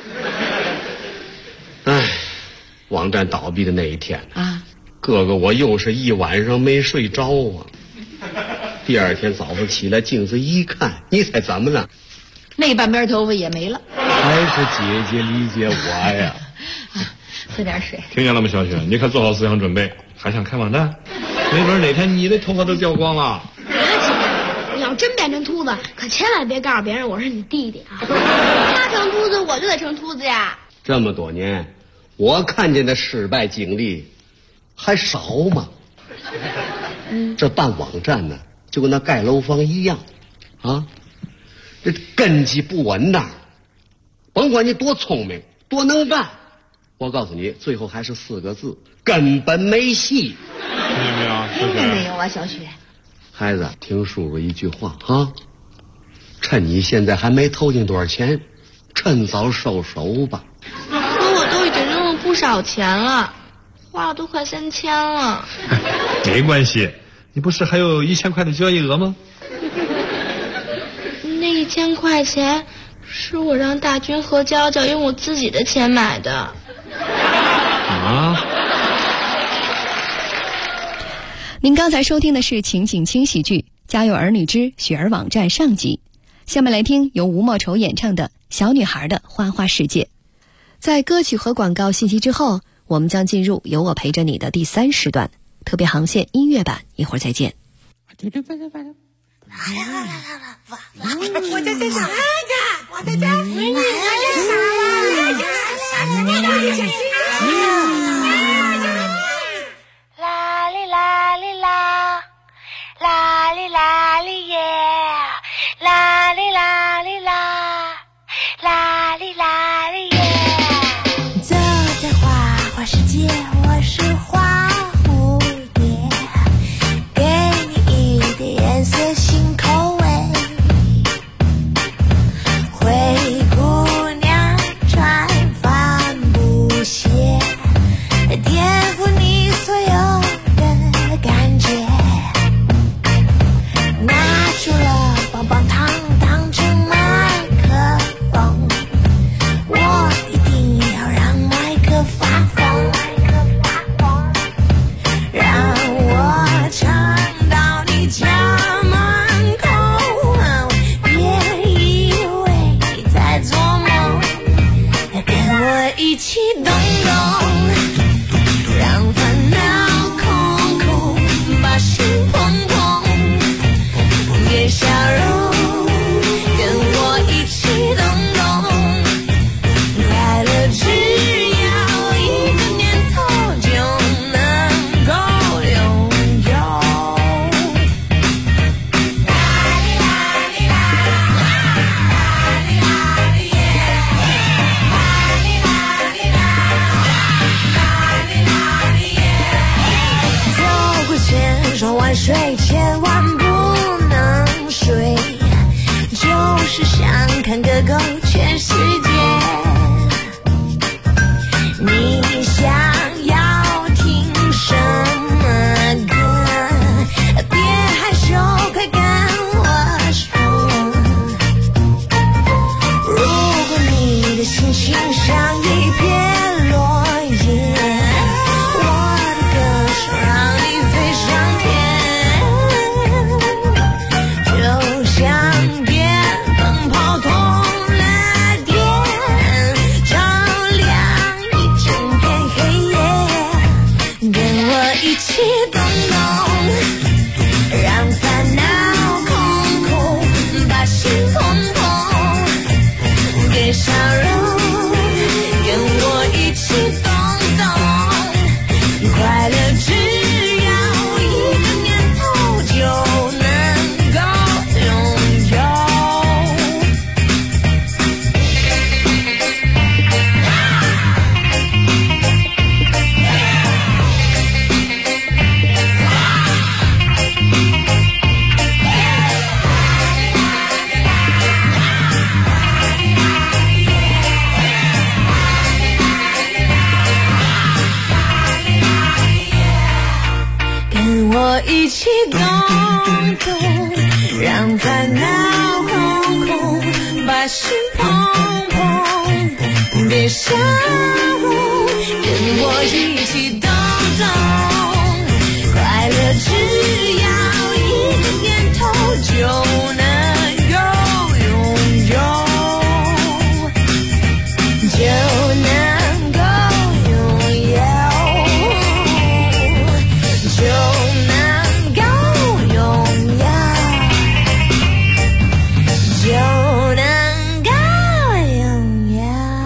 哎，网站倒闭的那一天哥哥我又是一晚上没睡着啊。第二天早上起来镜子一看，你猜怎么了？ 那半边头发也没了。 还是姐姐理解我呀。 喝点水。 听见了吗，小雪？你可做好思想准备，还想开网站？没准哪天你的头发都掉光了。 你要真变成秃子，可千万别告诉别人我是你弟弟啊！他成秃子，我就得成秃子呀。 这么多年，我看见的失败经历还少吗？这办网站呢，就跟那盖楼房一样这根基不稳当，甭管你多聪明多能干，我告诉你，最后还是4个字：根本没戏。 听见没有，小雪？ 没有啊，小雪。 孩子，听叔叔一句话趁你现在还没投进多少钱，趁早收手吧。 可我都已经扔了不少钱了，花了都快3000了。 没关系，你不是还有1000块的交易额吗？ 那1000块钱是我让大军和娇娇用我自己的钱买的。 啊！ 您刚才收听的是情景轻喜剧《家有儿女之雪儿网站》上集。下面来听由吴莫愁演唱的《小女孩的花花世界》。在歌曲和广告信息之后，我们将进入由我陪着你的第3时段特别航线音乐版，一会儿再见。 我在这啥？我在这。啦哩啦哩啦，啦哩啦哩耶，啦哩啦哩啦，啦哩啦哩耶。走在花花世界，我是花蝴蝶，给你一点颜色新口味。灰姑娘穿帆布鞋，颠覆你所有的感觉。拿出了棒棒糖当成麦克风，我一定要让麦克发疯，让我唱到你家门口。别以为在做梦，跟我一起动动，让烦恼空空，把心碰碰，给笑容，跟我一起动动，快乐只要一个念头就能够拥有。啦哩啦哩啦，啦哩啦哩耶，啦哩啦哩啦，啦哩啦哩耶。走过千山万水，千万不能睡，就是想看个够全世界。你想要听什么歌？别害羞，快跟我说。如果你的心情像一片落叶，我的歌声让你飞上天，就像电灯泡通了电，照亮一整片黑夜。跟我一起动动，让烦恼空空，把心碰碰，给笑容，跟我一起动动，快乐只要一个念头就能够拥有。跟我一起动动，让烦恼空空，把心碰碰，别笑容，跟我一起动动，快乐只要一个念头就能够拥有，就能够拥有，就能够拥有，就能够拥有。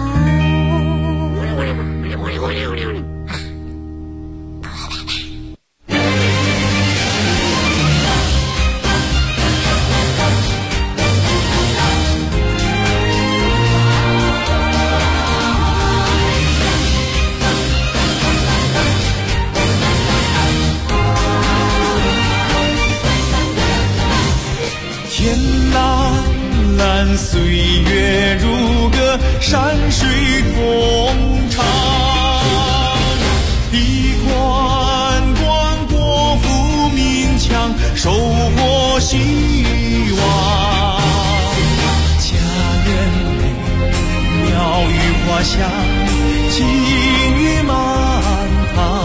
天蓝蓝，岁月如歌，山水同长。地宽广，国富民强，收获希望。 乡，晴雨满堂，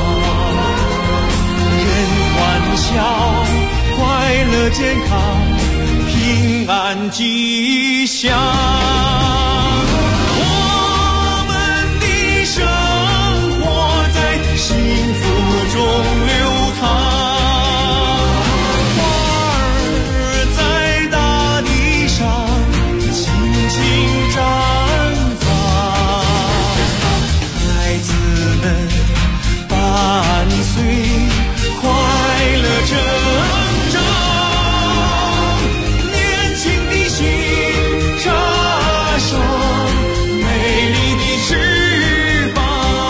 人欢笑，快乐健康，平安吉祥。我们的生活在幸福中流淌。伴随快乐成长，年轻的心插上美丽的翅膀。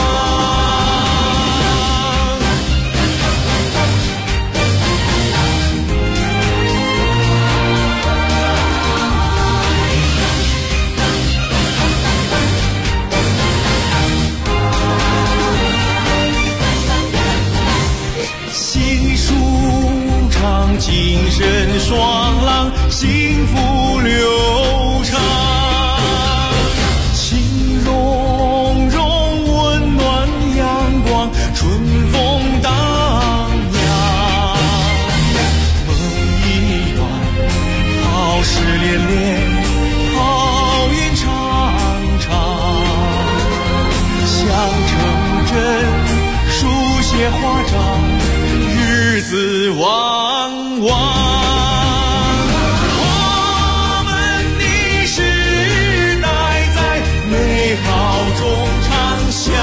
精神爽朗，幸福流畅，情融融，温暖阳光，春风荡漾。梦一段，好事连连，好运长长，想成真，书写华章，日子旺旺。我们的时代在美好中唱响，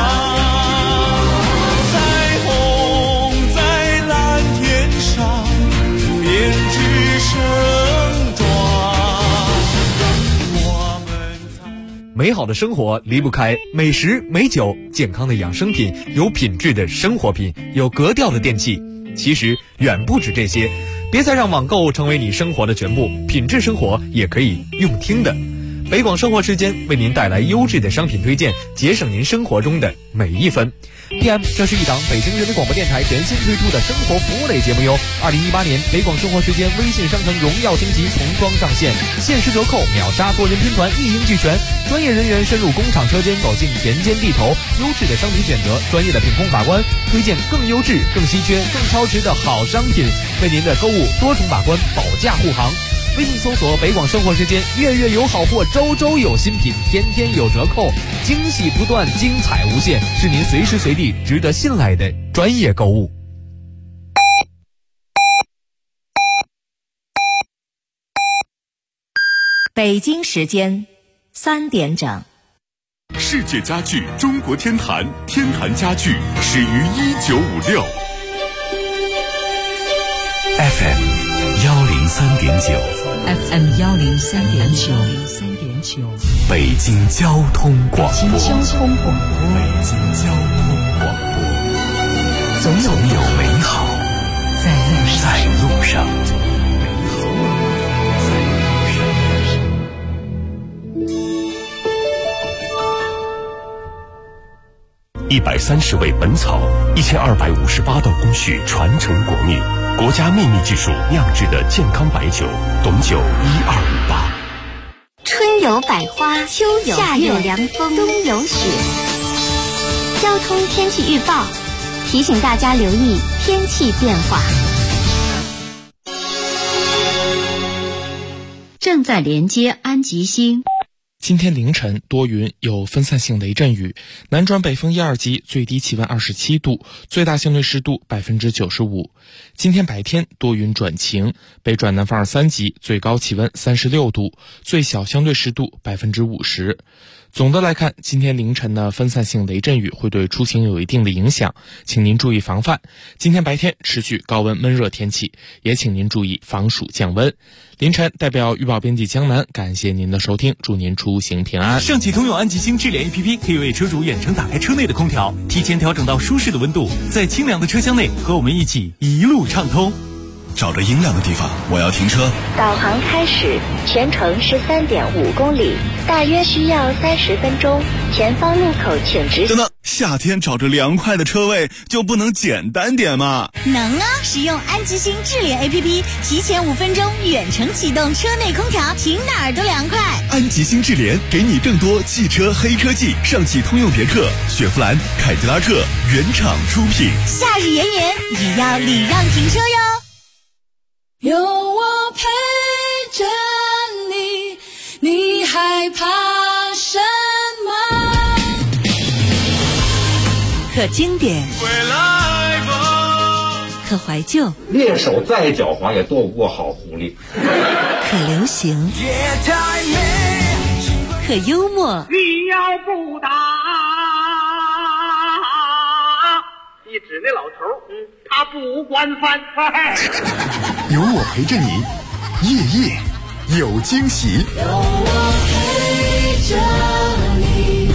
彩虹在蓝天上编织盛装。 美好的生活离不开美食美酒，健康的养生品，有品质的生活品，有格调的电器。其实远不止这些，别再让网购成为你生活的全部，品质生活也可以用听的。北广生活时间为您带来优质的商品推荐，节省您生活中的每一分。PM， 这是一档北京人民广播电台全新推出的生活服务类节目哟。2018年北广生活时间微信商城荣耀升级重装上线，限时折扣，秒杀多人拼团，一应俱全。专业人员深入工厂车间，走进田间地头，优质的商品选择，专业的品控把关，推荐更优质、更稀缺、更超值的好商品，为您的购物多重把关，保驾护航。微信搜索北广生活时间，月月有好货，周周有新品，天天有折扣，惊喜不断，精彩无限，是您随时随地值得信赖的专业购物。 北京时间3点整。 世界家具中国天坛，天坛家具始于1956。 FM 103.9 FM 103.9， 北京交通广播， 北京交通广播，总有美好在路上。 130味本草，1258道工序传承国秘，国家秘密技术酿制的健康白酒，董酒1258。 春有百花，秋有夏有凉风，冬有雪。交通天气预报提醒大家留意天气变化。 正在连接安吉星。 今天凌晨多云，有分散性雷阵雨，南转北风1、2级，最低气温27度，最大相对湿度95%。今天白天多云转晴，北转南风2、3级，最高气温36度，最小相对湿度50%。总的来看，今天凌晨的分散性雷阵雨会对出行有一定的影响，请您注意防范。今天白天持续高温闷热天气，也请您注意防暑降温。凌晨代表预报编辑江南，感谢您的收听，祝您出行平安。 上汽通用安吉星智联 APP 可以为车主远程打开车内的空调，提前调整到舒适的温度，在清凉的车厢内和我们一起一路畅通。 找着阴凉的地方，我要停车。 导航开始，全程13.5公里，大约需要30分钟。前方路口请直行。 等等，夏天找着凉快的车位就不能简单点吗？ 能啊！使用安吉星智联 APP， 提前5分钟远程启动车内空调，停哪儿都凉快。 安吉星智联给你更多汽车黑科技，上汽通用别克、雪佛兰、凯迪拉克原厂出品。 夏日炎炎也要礼让停车哟。 有我陪着你，你害怕什么？ 可经典， 回来吧。 可怀旧， 猎手再狡猾也斗不过好狐狸。 可流行，可幽默。 你要不打，一指那老头，他不惯犯。 有我陪着你，夜夜有惊喜。 有我陪着你，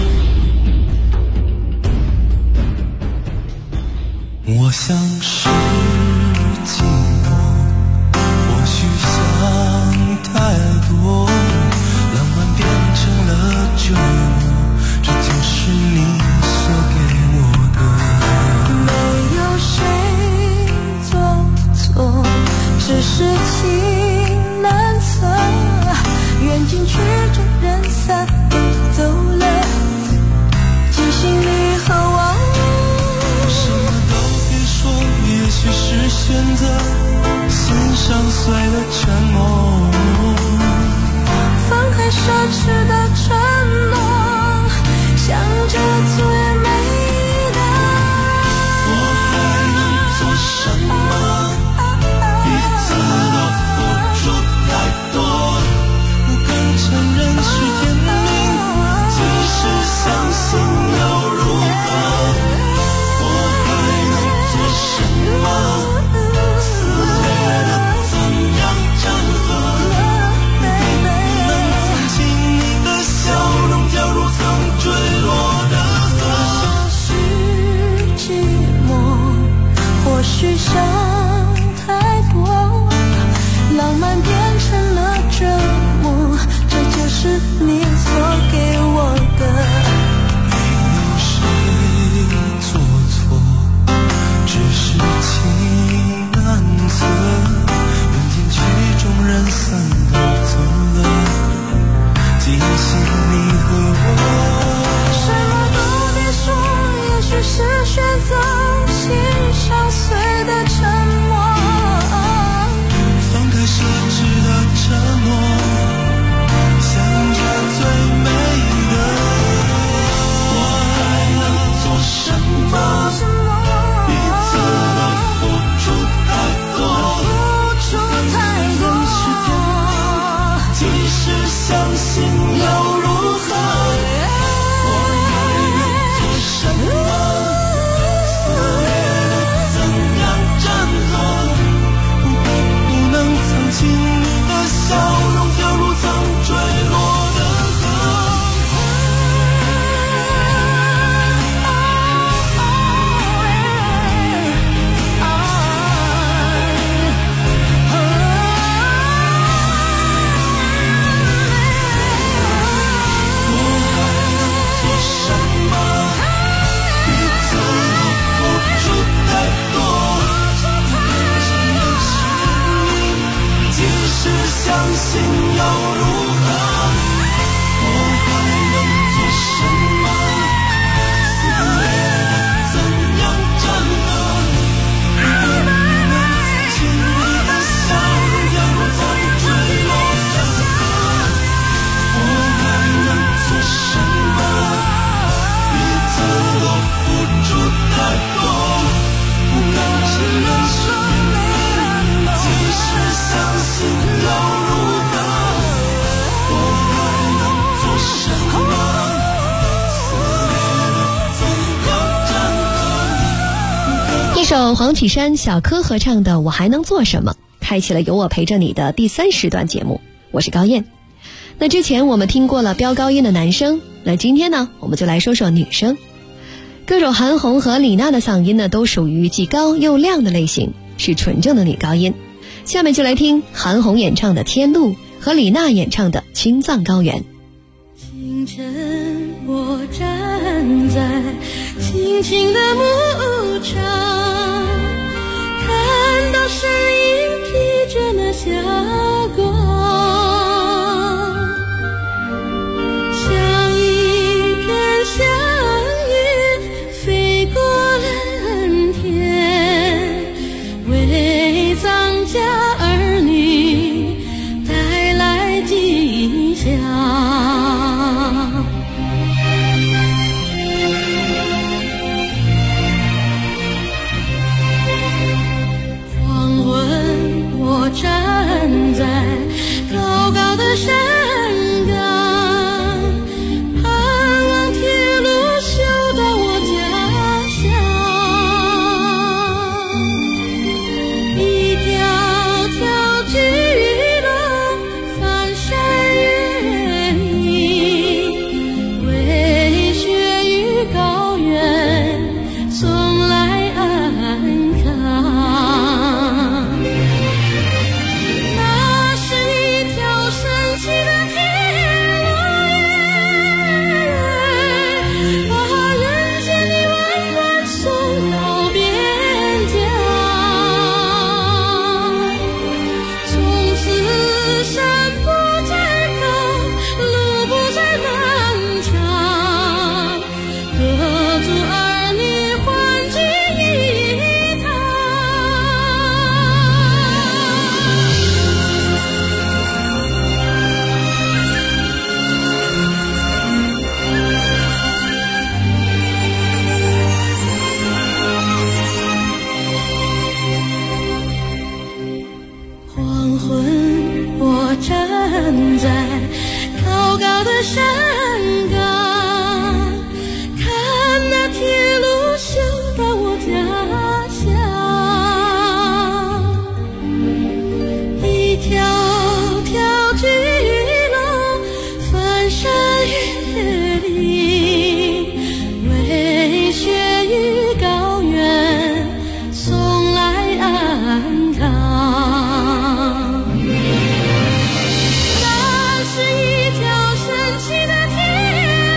我像是寂寞，或许想太多，浪漫变成了折磨，这就是你所给我的。没有谁做错，只是情难测，缘尽曲终人散，走了进行你和我。什么都别说，也许是选择心上碎的沉默，放开奢侈的承诺，想着最美的。我还能做什么？彼此都付出太多，不敢承认是天命，即使相信又如何？我还能做什么？撕裂了怎样战和？不能曾经你的笑容掉入曾坠落的河。或许寂寞，或许想太多，浪漫变成了折磨，这就是你所给我的。没有谁做错，只是情难测，缘尽曲终人散都走了，仅剩你和我。什么都别说，也许是选择心上碎的沉默，放开奢侈的承诺，想着最美的。我还能做什么？彼此都付出太多，人是天命，即使相信又如何？我还能做什么？撕裂了怎样战和？不能曾经你的笑容掉入曾坠落的河。我还能做什么？彼此都付出太多，承认是天命，即使相信又如何？我还能做什么？撕裂了怎样战和？不能曾经你的笑容掉入曾坠落的河。我还能做什么？彼此都付出太多，不能承认是天命，即使相信又如何？我还能做什么？撕裂了怎样战和？ 一首黄绮珊、小柯合唱的《我还能做什么》，开启了有我陪着你的第3时段节目。我是高燕。那之前我们听过了飙高音的男生，那今天呢，我们就来说说女生。歌手韩红和李娜的嗓音呢，都属于既高又亮的类型，是纯正的女高音。 下面就来听韩红演唱的《天路》和李娜演唱的《青藏高原》。 清晨我站在青青的牧场，看到身影披着那霞光，像一片祥云飞过蓝天，为藏家儿女带来吉祥。站在高高的山岗，盼望铁路修到我家乡，一条条巨龙翻山越岭，为雪与高原送来安康。站在高高的山岗，看那铁路修到我家乡，一条条巨龙翻山越岭，为雪与高原送来安康。是一条神奇的铁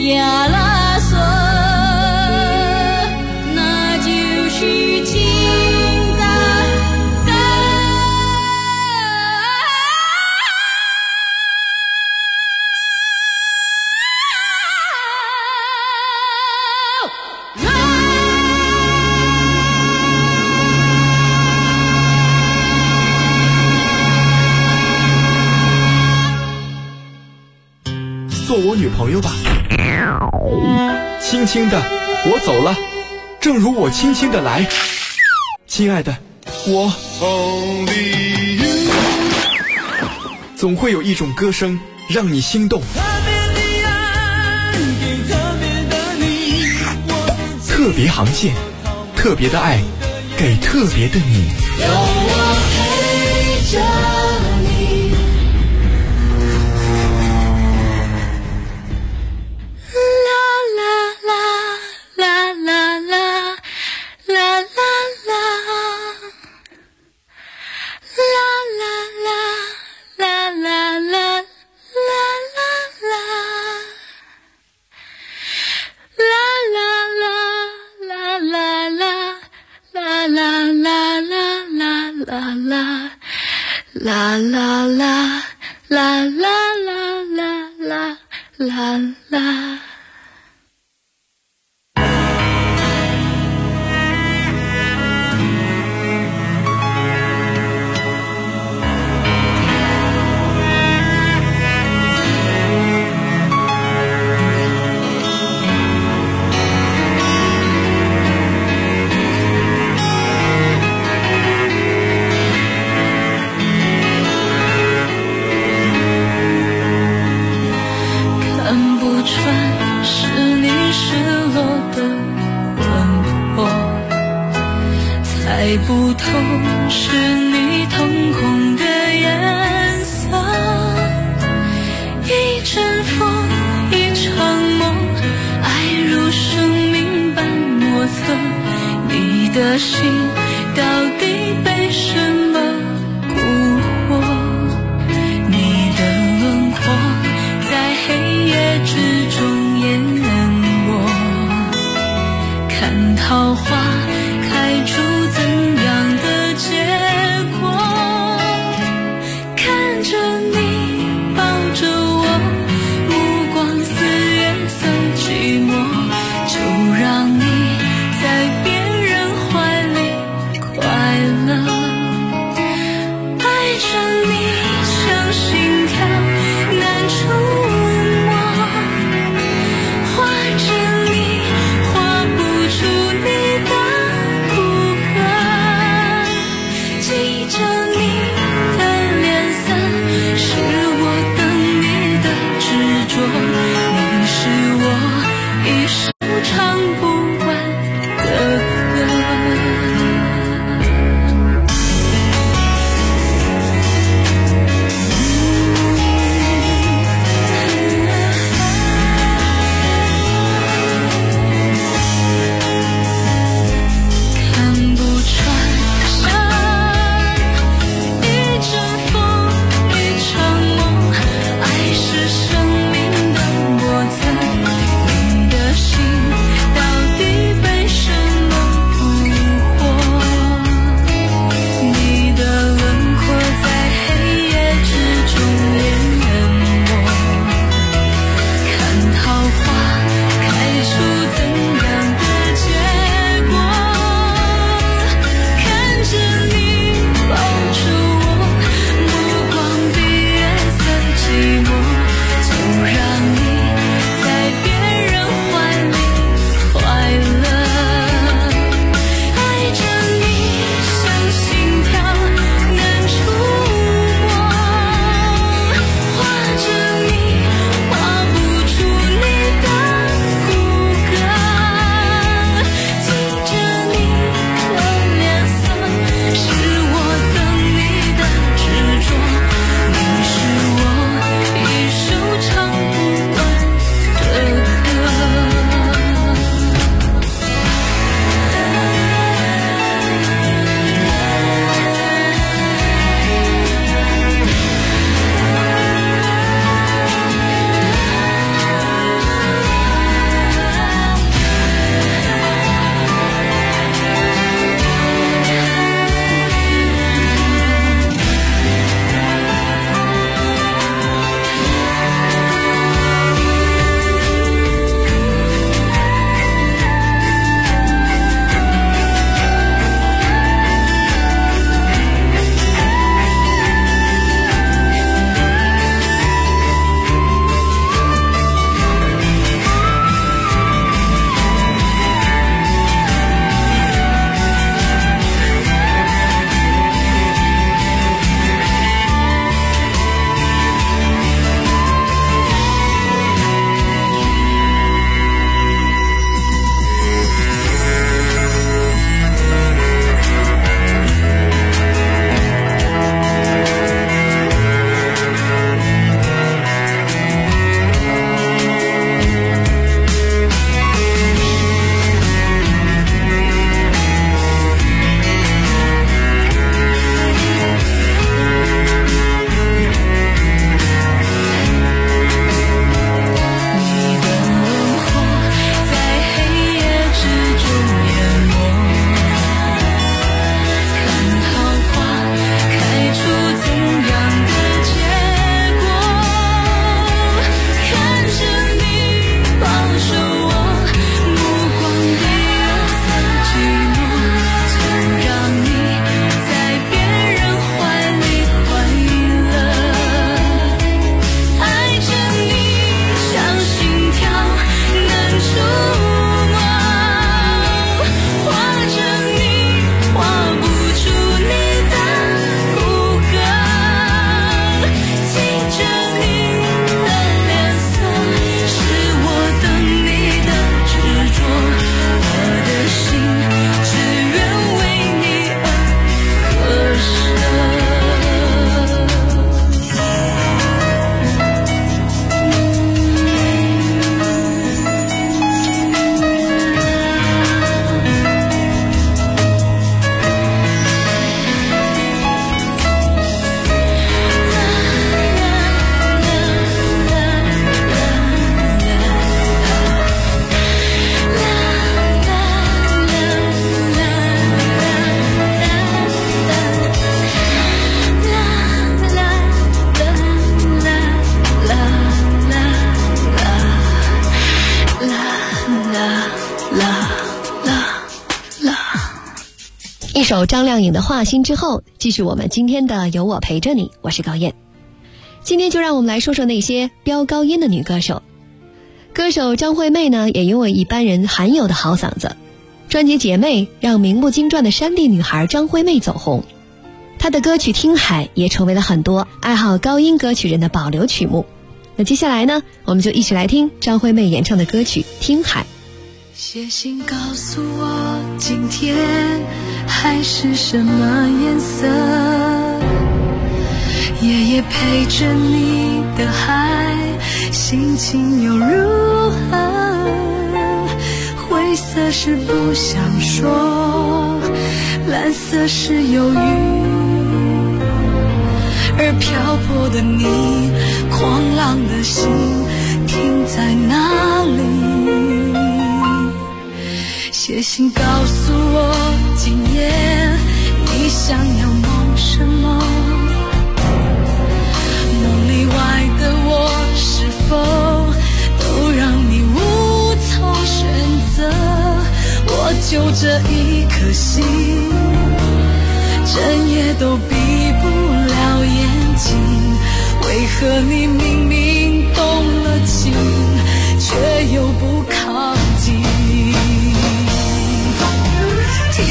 呀啦嗦，那就是情在的。 做我女朋友吧，轻轻的我走了，正如我轻轻的来，亲爱的，我总会有一种歌声让你心动，特别航线，特别的爱，给特别的你。 有我陪着你，啦啦啦啦啦啦啦啦啦，啦啦啦啦啦啦啦啦啦啦啦啦啦啦啦。猜不透是你瞳孔的颜色，一阵风，一场梦，爱如生命般莫测。你的心到底被什么蛊惑？你的轮廓在黑夜之中淹没，看桃花开出怎样的结果？看着你抱着我，目光似月色寂寞，就让你在别人怀里快乐。 一首张靓颖的《画心》之后，继续我们今天的有我陪着你，我是高燕。今天就让我们来说说那些飙高音的女歌手。歌手张惠妹呢，也拥有一般人罕有的好嗓子。专辑《姐妹》让名不经传的山地女孩张惠妹走红，她的歌曲《听海》也成为了很多爱好高音歌曲人的保留曲目。那接下来呢，我们就一起来听张惠妹演唱的歌曲《听海》。 写信告诉我今天海是什么颜色，夜夜陪着你的海，心情又如何？灰色是不想说，蓝色是忧郁，而漂泊的你，狂浪的心停在哪里？写信告诉我今夜你想要梦什么，梦里外的我是否都让你无从选择？我就这一颗心，整夜都闭不了眼睛，为何你明明动了情，却又不靠近？听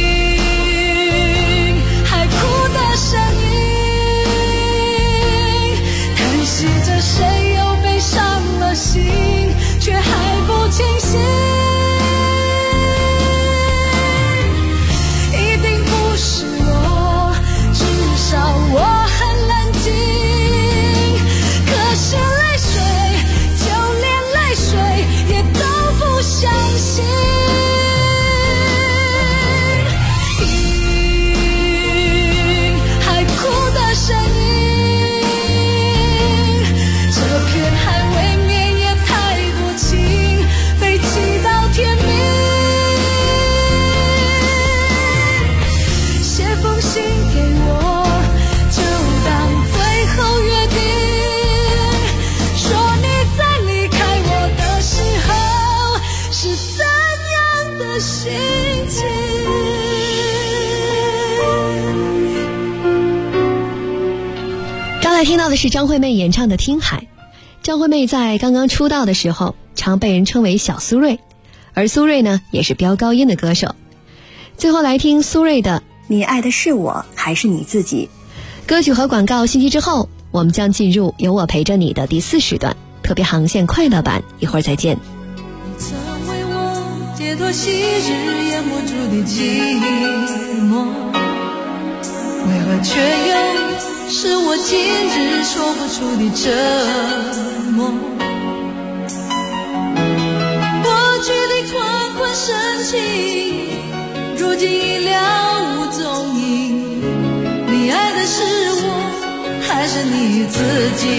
海哭的声音，叹息着谁又被伤了心，却还不清醒。一定不是我，至少我很冷静，可是泪水，就连泪水也都不相信。 刚才听到的是张惠妹演唱的《听海》。张惠妹在刚刚出道的时候，常被人称为小苏芮，而苏芮呢，也是飙高音的歌手。最后来听苏芮的《你爱的是我还是你自己》。歌曲和广告信息之后，我们将进入有我陪着你的第4时段特别航线快乐版，一会儿再见。 你曾为我解脱昔日掩不住的寂寞，为何却又是我今日说不出的折磨？过去的款款深情，如今已了无踪影。你爱的是我还是你自己？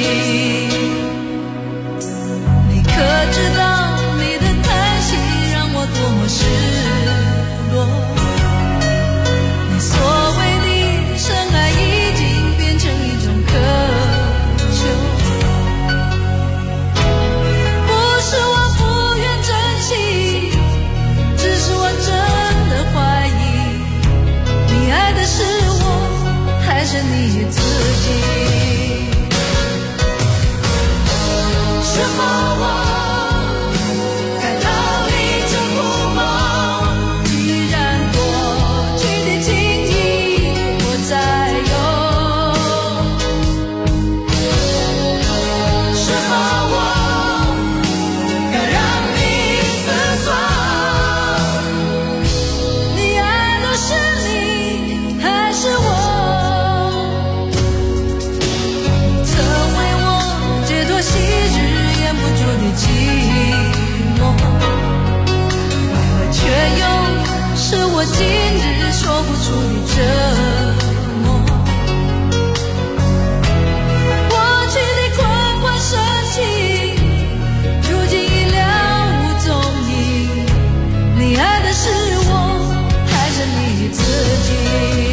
你可知道你的叹息让我多么失落？你所谓的深爱已经变成一种渴求，不是我不愿珍惜，只是我真的怀疑，你爱的是我还是你自己？是否我我今日说不出的折磨，过去的款款深情，如今已了无踪影。你爱的是我还是你自己？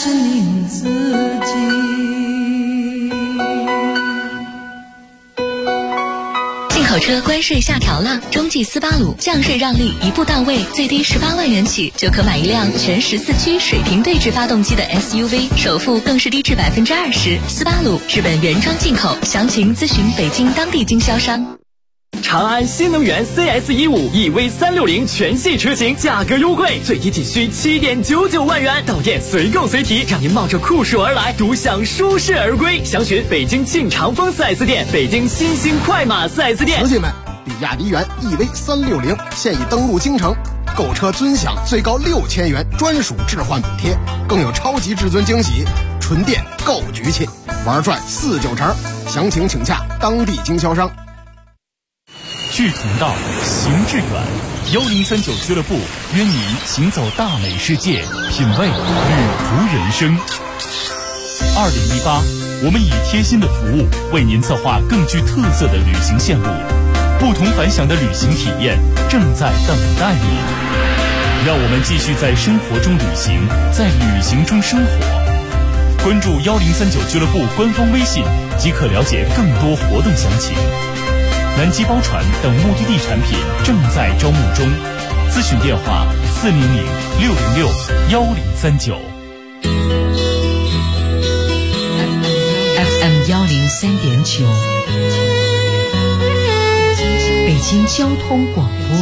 是你自己。 进口车关税下调了，中际斯巴鲁降税让利一步到位，最低18万元起就可买一辆全14驱水平对置发动机的 SUV， 首付更是低至20%。斯巴鲁日本原装进口，详情咨询北京当地经销商。 长安新能源 CS15 EV360 全系车型价格优惠，最低仅需7.99万元，到店随购随提，让您冒着酷暑而来，独享舒适而归。详询北京庆长丰 4S 店、北京新兴快马 4S 店。 司机们，比亚迪元 EV360 现已登陆京城，购车尊享最高6000元专属置换补贴，更有超级至尊惊喜，纯电够局气，玩转49成。详情请洽当地经销商。 志同道，行致远。1039俱乐部约您行走大美世界，品味旅途人生。2018，我们以贴心的服务为您策划更具特色的旅行线路，不同凡响的旅行体验正在等待你。让我们继续在生活中旅行，在旅行中生活。关注1039俱乐部官方微信即可了解更多活动详情。南极包船等目的地产品正在招募中，咨询电话400-606-1039。 FM 103.9，北京交通广播，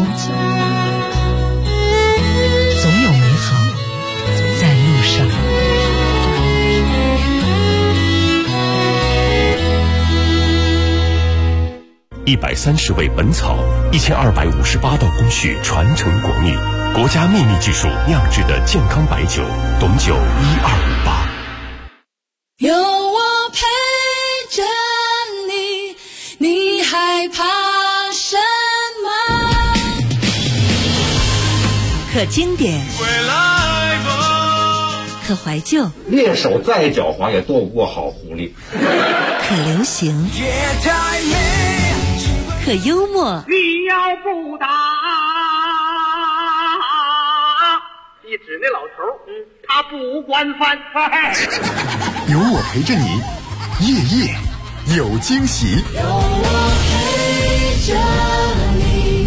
总有美好在路上。 130味本草，1258道工序传承国秘，国家秘密技术酿制的健康白酒，董酒1258。 有我陪着你，你害怕什么？ 可经典，可怀旧， 猎手再狡猾也斗不过好狐狸。 可流行，可幽默。 你要不打，一指那老头，他不惯犯。 有我陪着你，夜夜有惊喜。 有我陪着你。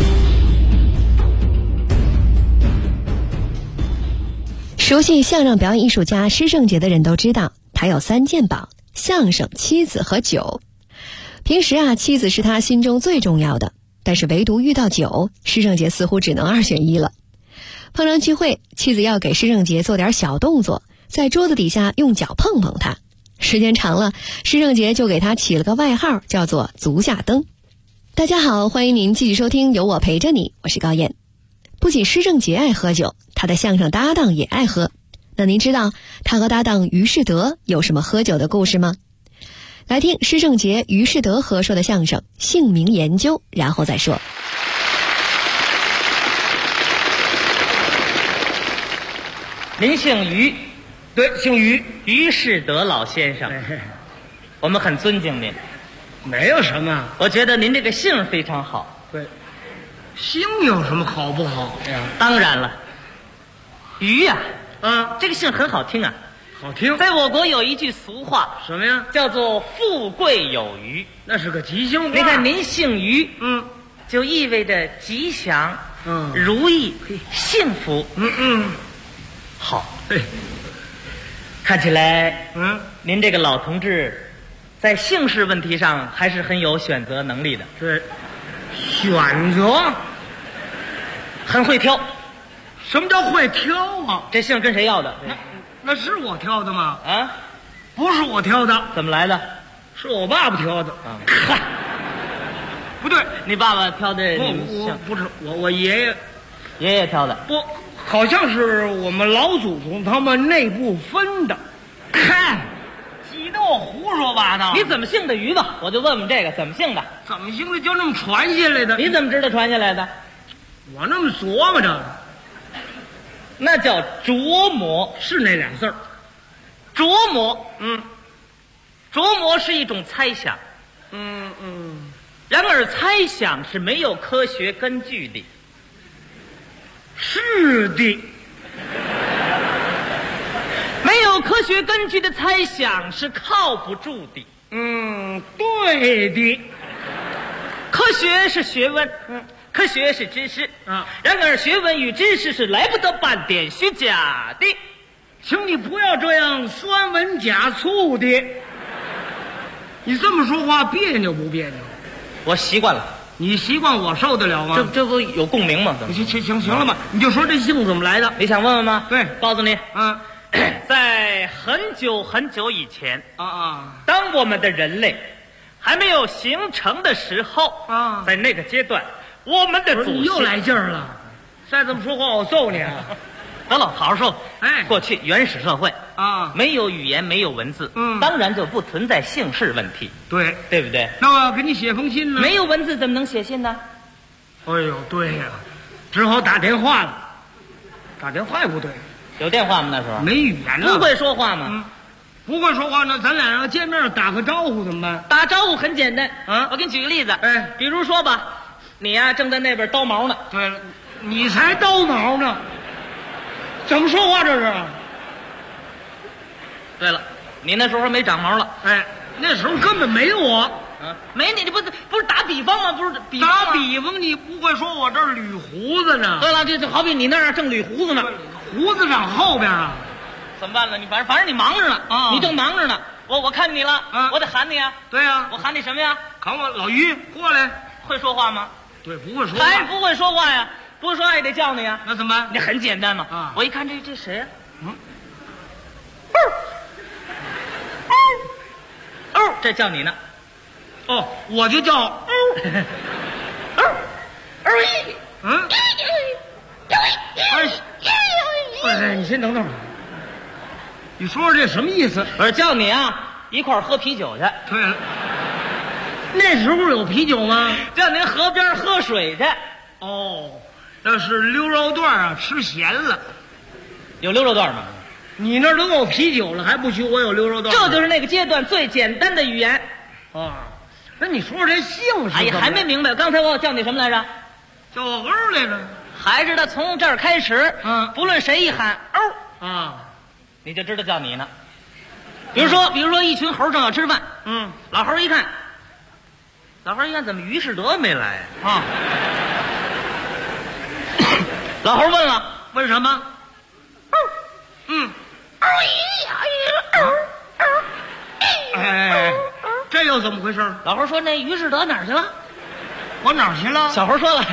熟悉相声表演艺术家施圣杰的人都知道，他有3件宝：相声、妻子和酒。平时妻子是他心中最重要的，但是唯独遇到酒，施圣杰似乎只能2选1了。碰上聚会，妻子要给施圣杰做点小动作，在桌子底下用脚碰碰他。时间长了，施圣杰就给他起了个外号，叫做足下灯。大家好，欢迎您继续收听有我陪着你，我是高燕。不仅施圣杰爱喝酒，他的相声搭档也爱喝。那您知道他和搭档于世德有什么喝酒的故事吗？来听施圣杰、于世德合说的相声《姓名研究》，然后再说。 您姓于？ 对，姓于， 于世德老先生，我们很尊敬您。 没有什么， 我觉得您这个姓非常好。 对，姓有什么好不好呀？ 当然了，于呀，这个姓很好听啊。 好听。 在我国有一句俗话， 什么呀？ 叫做富贵有余， 那是个吉祥话。 你看您姓于，就意味着吉祥，如意，幸福。好。 对。 看起来，您这个老同志，在姓氏问题上还是很有选择能力的。 对，选择， 很会挑。 什么叫会挑啊？ 这姓跟谁要的？ 那是我挑的吗？ 啊， 不是我挑的。 怎么来的？ 是我爸爸挑的。 嗨， 不对， 你爸爸挑的。 不是我爷爷挑的。 不，好像是我们老祖宗他们内部分的。 嗨， 激得我胡说八道。 你怎么姓的于吧？我就问问这个怎么姓的？ 怎么姓的就那么传下来的？ 你怎么知道传下来的？ 我那么琢磨着。 那叫琢磨， 是那俩字儿。 琢磨，琢磨是一种猜想，然而猜想是没有科学根据的。 是的， 没有有科学根据的猜想是靠不住的。 对的。 科学是学问，科学是知识然而学问与知识是来不得半点虚假的。 请你不要这样酸文假醋的。你这么说话别扭不别扭？ 我习惯了。 你习惯我受得了吗？ 这不有共鸣吗？ 行了吧？你就说这姓怎么来的？ 你想问问吗？ 对， 告诉你，在很久很久以前当我们的人类还没有形成的时候在那个阶段，我们的祖先你又来劲儿了。再这么说话，我揍你啊！ 得了，好好说。过去原始社会没有语言，没有文字，当然就不存在姓氏问题，对不对？ 那我要给你写封信呢？ 没有文字怎么能写信呢？ 哎呦，对呀，只好打电话了。打电话也不对， 有电话吗？那时候没语言了， 不会说话吗？ 不会说话呢，咱俩要见面打个招呼怎么办？ 打招呼很简单我给你举个例子，比如说吧，你呀正在那边叨毛呢。 对了，你才叨毛呢，怎么说话这是？ 对了，你那时候没长毛了。 那时候根本没我。 没你，不是打比方吗？不是比方打比方，你不会说我这儿捋胡子呢？ 对了，这好比你那儿正捋胡子呢， 胡子长后边啊。 怎么办呢？你反正你忙着呢你正忙着呢。我看见你了我得喊你啊。 对呀， 我喊你什么呀？ 喊我老于过来。 会说话吗？ 对，不会说话。 还是不会说话呀？不会说话也得叫你呀。 那怎么办？ 你很简单嘛。我一看这谁呀？这叫你呢。 我就叫你先等等。你说说这什么意思？ 我是叫你啊，一块儿喝啤酒去。 对了，那时候有啤酒吗？ 叫您河边喝水去。 那是溜肉段吃咸了。 有溜肉段吗？ 你那都有啤酒了，还不许我有溜肉段？ 这就是那个阶段最简单的语言。 那你说说这姓氏？ 还没明白。刚才我叫你什么来着？ 叫我来着。 还是他从这儿开始，不论谁一喊你就知道叫你呢。比如说一群猴正要吃饭，老猴一看怎么于世德没来老猴问了， 问什么？这又怎么回事？ 老猴说那于世德哪儿去了？ 我哪儿去了？ 小猴说了，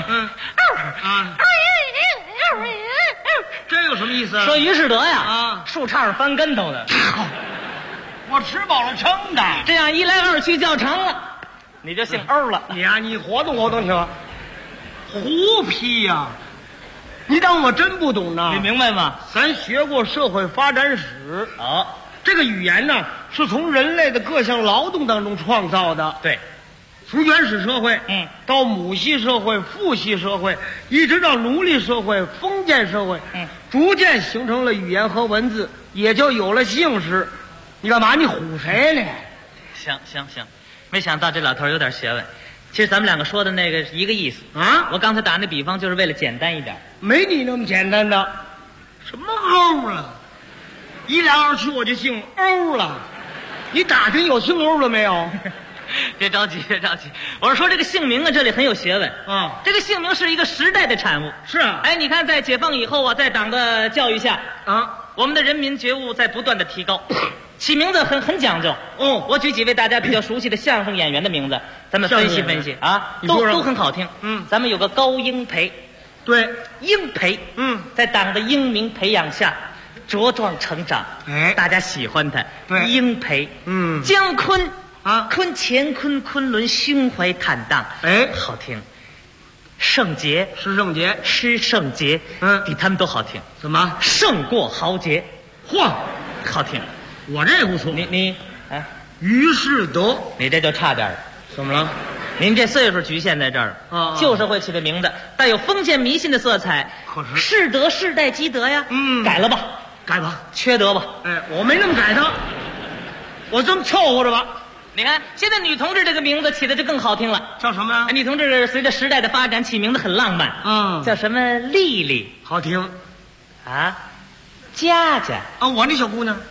这有什么意思？ 说于世德呀，树杈上翻跟头的。 我吃饱了撑的， 这样一来二去叫成了，你就姓欧了。 你活动活动去吧。胡批呀！你当我真不懂呢？ 你明白吗？ 咱学过社会发展史。这个语言呢，是从人类的各项劳动当中创造的。 对， 从原始社会，到母系社会、父系社会，一直到奴隶社会、封建社会，逐渐形成了语言和文字，也就有了姓氏。你干嘛？你唬谁呢？ 行，没想到这老头有点学问。其实咱们两个说的那个是一个意思我刚才打那比方就是为了简单一点。 没你那么简单的。什么欧了？一来二去我就姓欧了。你打听有姓欧了没有？ 别着急。我是说这个姓名这里很有学问这个姓名是一个时代的产物。 是啊。 你看在解放以后在党的教育下我们的人民觉悟在不断的提高，起名字很讲究。我举几位大家比较熟悉的相声演员的名字，咱们分析都很好听。咱们有个高英培。 对， 英培在党的英明培养下茁壮成长，大家喜欢他。 对， 英培。姜昆乾坤昆仑胸怀坦荡，好听。圣杰，施圣杰，比他们都好听。 怎么？ 胜过豪杰， 嚯， 好听。 我这不错。 你于世德， 你这就差点了。 怎么了？ 您这岁数局限在这儿就是会起的名字带有封建迷信的色彩。 可是世德世代积德呀，改了吧，缺德吧。 我没那么改他，我这么凑合着吧。 你看现在女同志这个名字起的就更好听了， 叫什么呀？ 女同志随着时代的发展起名字很浪漫，叫什么丽丽， 好听佳佳我那小姑娘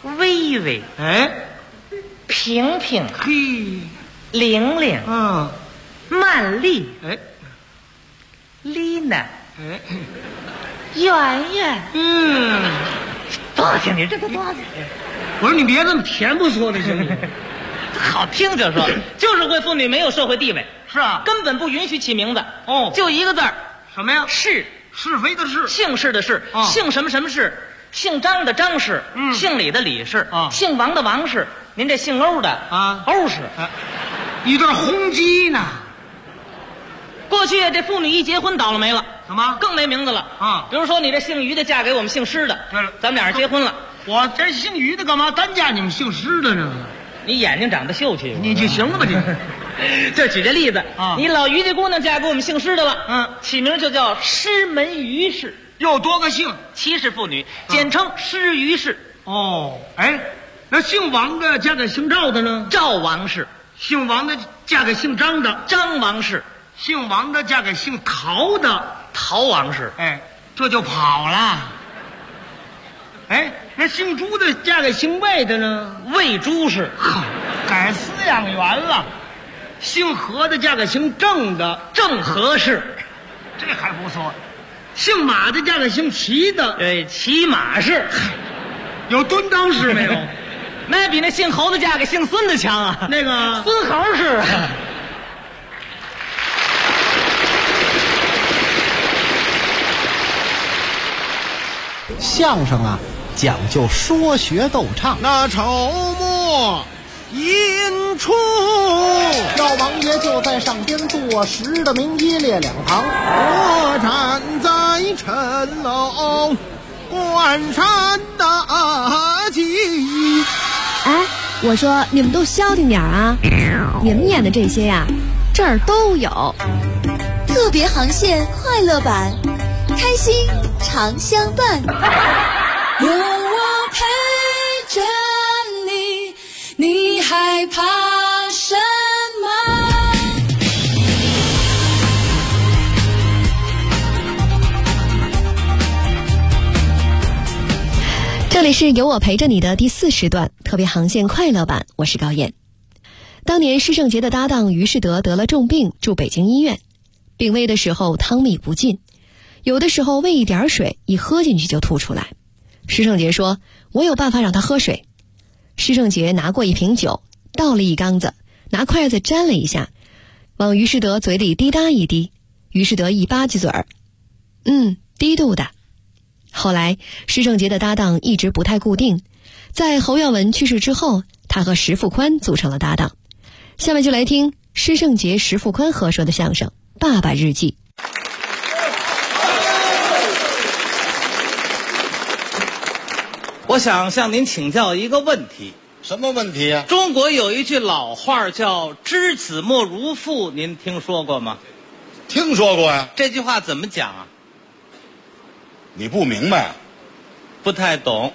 微微， 哎， 平平， 嘿， 玲玲，曼丽， 哎， 丽娜， 哎， 圆圆，多少钱？你这都多少钱？ 我说你别这么甜不说的行不行？ 好听就说，就是会妇女没有社会地位， 是啊， 根本不允许起名字。 哦， 就一个字儿， 什么呀？ 是， 是非的是， 姓氏的氏，姓什么什么氏，姓张的张氏，姓李的李氏，姓王的王氏，您这姓欧的欧氏， 一对红鸡呢。 过去这妇女一结婚倒了霉了， 什么？ 更没名字了啊！比如说你这姓于的嫁给我们姓施的， 对了， 咱们俩人结婚了， 我这姓于的干嘛单嫁你们姓施的呢？ 你眼睛长得秀气， 你就行了吧你？ 就举这例子啊， 你老于家姑娘嫁给我们姓施的了，起名就叫施门于氏， 又多个姓 ，7世妇女，简称施于氏。 哦，哎，那姓王的嫁给姓赵的呢？ 赵王氏。 姓王的嫁给姓张的？ 张王氏。 姓王的嫁给姓陶的？ 陶王氏。 哎，这就跑了。哎，那姓朱的嫁给姓魏的呢？ 魏朱氏。 改饲养员了。姓何的嫁给姓郑的？ 郑何氏。 这还不错。姓马的嫁给姓齐的？ 齐马氏。 有蹲裆氏没有？ 那比那姓侯的嫁给姓孙的强啊！ 那个孙侯氏。 相声啊，讲究说学逗唱。 那筹末引出， 赵王爷就在上边坐实的名一列两旁， 我站在城楼关山大吉。 哎，我说你们都消停点啊！你们演的这些呀，这儿都有。 特别航线快乐版，开心常相伴。有我陪着你，你害怕什么？ 这里是有我陪着你的第4时段特别航线快乐版，我是高燕。当年施圣杰的搭档于世德得了重病，住北京医院，病危的时候汤米不进，有的时候喂一点水，一喝进去就吐出来。施圣杰说，我有办法让他喝水。施圣杰拿过一瓶酒，倒了一缸子，拿筷子沾了一下，往于世德嘴里滴答一滴。于世德一吧唧嘴儿，低度的。后来施圣杰的搭档一直不太固定，在侯耀文去世之后，他和石富宽组成了搭档。下面就来听施圣杰、石富宽合说的相声《爸爸日记》。 我想向您请教一个问题。 什么问题呀？ 中国有一句老话叫知子莫如父，您听说过吗？ 听说过呀。 这句话怎么讲啊？ 你不明白？ 不太懂。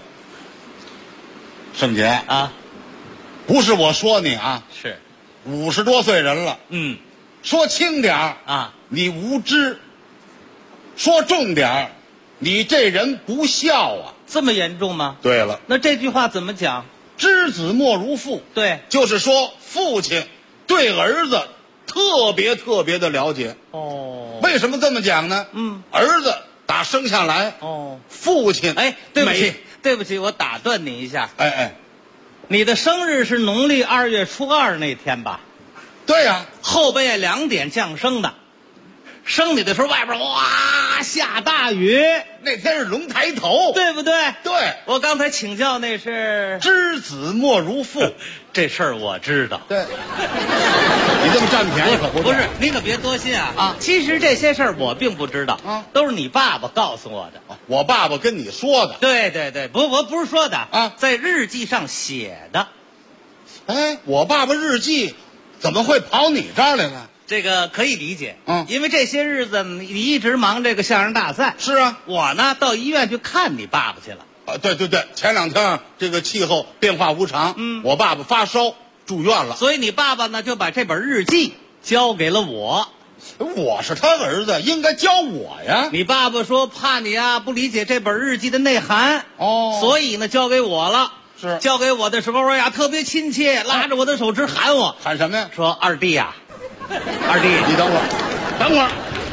圣杰啊，不是我说你啊， 是 50多岁人了，说轻点儿啊， 你无知；说重点儿，你这人不孝啊。 这么严重吗？ 对了， 那这句话怎么讲？ 知子莫如父。 对， 就是说父亲对儿子特别特别的了解。 哦， 为什么这么讲呢？儿子打生下来，父亲对不起，我打断你一下。 你的生日是农历2月初2那天吧？ 对呀， 后半夜2点降生的。生你的时候，外边哇下大雨， 那天是龙抬头， 对不对？ 对， 我刚才请教那是知子莫如父， 这事儿我知道。 对，你这么占便宜可不是，你可别多心啊！其实这些事儿我并不知道都是你爸爸告诉我的。 我爸爸跟你说的。 对，我不是说的啊，在日记上写的。 哎，我爸爸日记怎么会跑你这儿来呢？ 这个可以理解，因为这些日子你一直忙这个相声大赛。 是啊， 我呢到医院去看你爸爸去了。 对，前2天这个气候变化无常，我爸爸发烧住院了， 所以你爸爸呢就把这本日记交给了我。 我是他儿子，应该教我呀。 你爸爸说怕你啊不理解这本日记的内涵，所以呢交给我了。 是交给我的时候呀，特别亲切，拉着我的手直喊我， 喊什么呀？ 说二弟呀，二弟， 你等会儿，等会儿。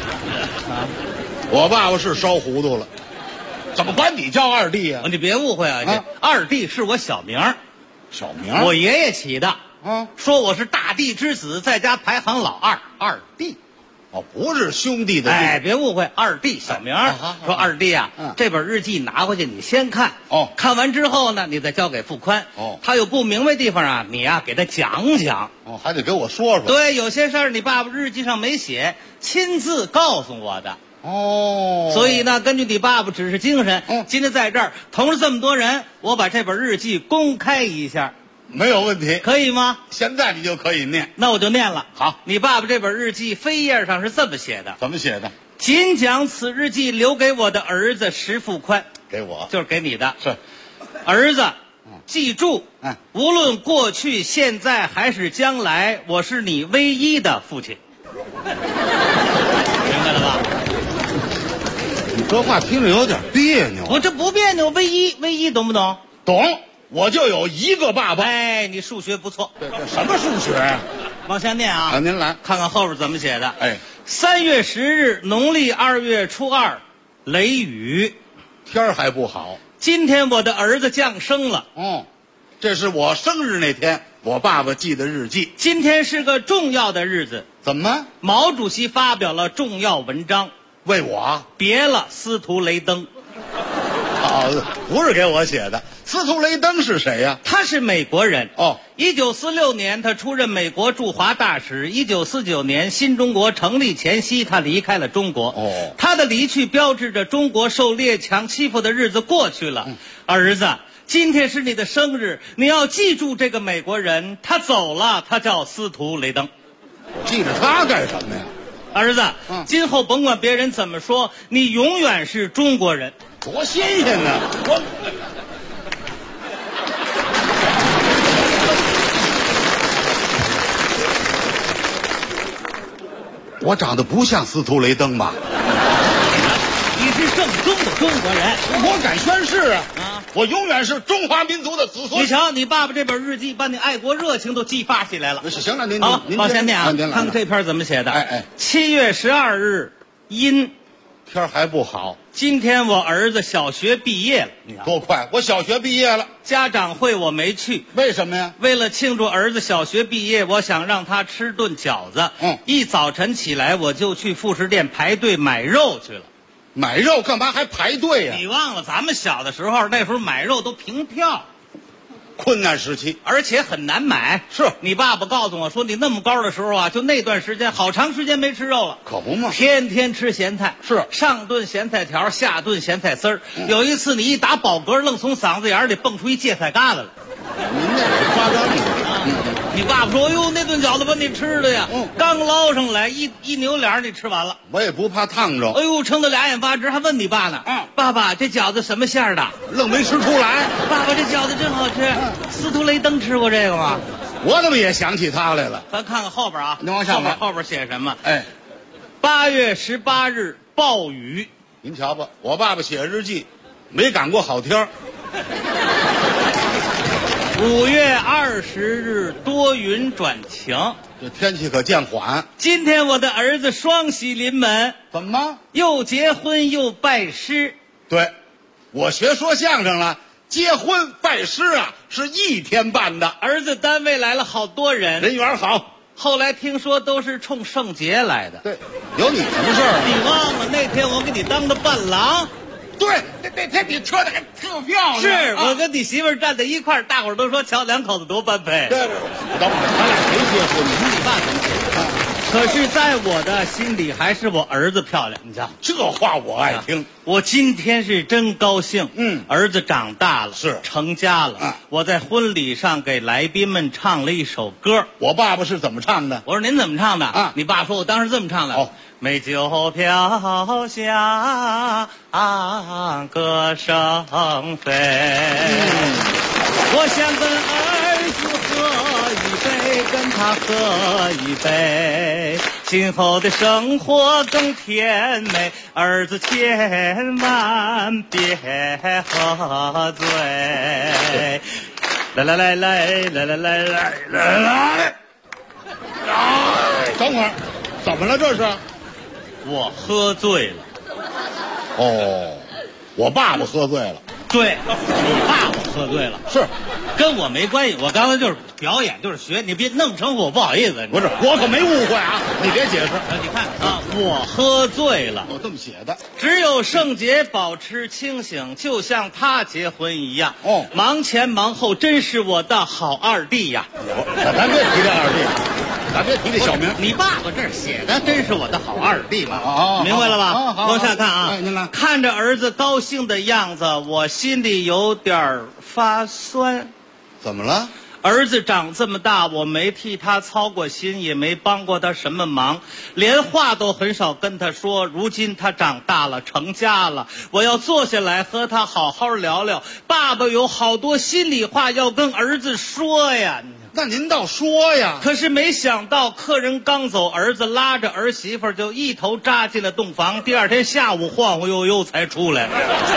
我爸爸是烧糊涂了，怎么管你叫二弟啊？ 你别误会啊，这二弟是我小名， 小名， 我爷爷起的。 啊， 说我是大弟之子，在家排行老二， 二弟。哦，不是兄弟的弟。 哎，别误会，二弟小名。说二弟啊，这本日记拿回去，你先看。 哦， 看完之后呢，你再交给傅宽。 哦， 他有不明白地方啊，你呀给他讲讲。 哦，还得给我说说。 对，有些事儿你爸爸日记上没写，亲自告诉我的。 哦， 所以呢，根据你爸爸指示精神，今天在这儿同着这么多人，我把这本日记公开一下。 没有问题， 可以吗？ 现在你就可以念， 那我就念了。 好， 你爸爸这本日记扉页上是这么写的， 怎么写的？ 仅将此日记留给我的儿子石富宽， 给我， 就是给你的。 是， 儿子，记住，无论过去、现在还是将来，我是你唯一的父亲。明白了吧？ 你这话听着有点别扭。 我这不别扭，唯一，懂不懂？ 懂。我就有一个爸爸。 哎，你数学不错。 这什么数学啊？ 往下念啊！ 您来看看后边怎么写的。 哎 ，3月10日，农历2月初2，雷雨， 天还不好。 今天我的儿子降生了。 哦，这是我生日那天，我爸爸记的日记。 今天是个重要的日子。 怎么？ 毛主席发表了重要文章， 为我别了司徒雷登。 不是给我写的。司徒雷登是谁呀？ 他是美国人。 哦 ，1946年他出任美国驻华大使。1949年新中国成立前夕，他离开了中国。 哦， 他的离去标志着中国受列强欺负的日子过去了。儿子，今天是你的生日，你要记住这个美国人，他走了，他叫司徒雷登。 记着他干什么呀？ 儿子，今后甭管别人怎么说，你永远是中国人。 多新鲜呢！我长得不像司徒雷登吧？ 你是正宗的中国人， 我敢宣誓啊！我永远是中华民族的子孙。 你瞧，你爸爸这本日记把你爱国热情都激发起来了。 行了，您往前念啊！看看这篇怎么写的。7月12日，阴， 天还不好。 今天我儿子小学毕业了， 多快！我小学毕业了， 家长会我没去， 为什么呀？ 为了庆祝儿子小学毕业，我想让他吃顿饺子。一早晨起来我就去副食店排队买肉去了。 买肉干嘛还排队呀？ 你忘了咱们小的时候，那时候买肉都凭票。 困难时期， 而且很难买。 是你爸爸告诉我说，你那么高的时候啊，就那段时间好长时间没吃肉了。 可不嘛， 天天吃咸菜， 是上顿咸菜条，下顿咸菜丝儿。有一次你一打饱嗝，愣从嗓子眼里蹦出一芥菜疙瘩来。 您这也夸张一点。 你爸爸说：“哎呦，那顿饺子把你吃的呀，刚捞上来一扭脸，你吃完了。 我也不怕烫着。 哎呦，撑得俩眼发直，还问你爸呢。爸爸，这饺子什么馅儿的？ 愣没吃出来。 爸爸，这饺子真好吃。司徒雷登吃过这个吗？ 我怎么也想起他来了？ 咱看看后边啊， 您往下来， 后边写什么？ 哎 ，8月18日暴雨。 您瞧吧，我爸爸写日记，没赶过好天儿。 5月20日多云转晴， 这天气可见缓。 今天我的儿子双喜临门， 怎么又结婚又拜师？ 对，我学说相声了，结婚拜师啊是一天办的。 儿子单位来了好多人， 人缘好。 后来听说都是冲圣杰来的。 对，有你什么事儿？ 你忘了那天我给你当的伴郎？ 对，那天你穿的还特漂亮。 是我跟你媳妇儿站在一块儿，大伙儿都说瞧两口子多般配。 对，等会儿咱俩谁结婚？ 你爸怎么结婚？可是在我的心里还是我儿子漂亮。你瞧， 这话我爱听。 我今天是真高兴。儿子长大了， 是成家了。我在婚礼上给来宾们唱了一首歌。 我爸爸是怎么唱的？ 我说您怎么唱的啊？ 你爸说我当时这么唱的。哦，美酒飘香，歌声飞。我想跟儿子喝一杯，跟他喝一杯，今后的生活更甜美。儿子千万别喝醉。 来，等会儿，怎么了这是？ 我喝醉了。 哦，我爸爸喝醉了。 对，你爸爸喝醉了， 是， 跟我没关系。我刚才就是表演，就是学，你别弄成我不好意思。 不是，我可没误会啊，你别解释。 你看啊，我喝醉了， 我这么写的。 只有圣杰保持清醒，就像他结婚一样。 哦， 忙前忙后，真是我的好二弟呀！ 咱别提这二弟，咱别提这小名。 你爸爸这儿写的真是我的好二弟嘛？ 哦， 明白了吧？ 好， 往下看啊。 您来， 看着儿子高兴的样子，我心里有点发酸。 怎么了？ 儿子长这么大，我没替他操过心，也没帮过他什么忙，连话都很少跟他说。如今他长大了，成家了，我要坐下来和他好好聊聊。爸爸有好多心里话要跟儿子说呀。 那您倒说呀。 可是没想到客人刚走，儿子拉着儿媳妇就一头扎进了洞房，第二天下午晃晃悠悠才出来。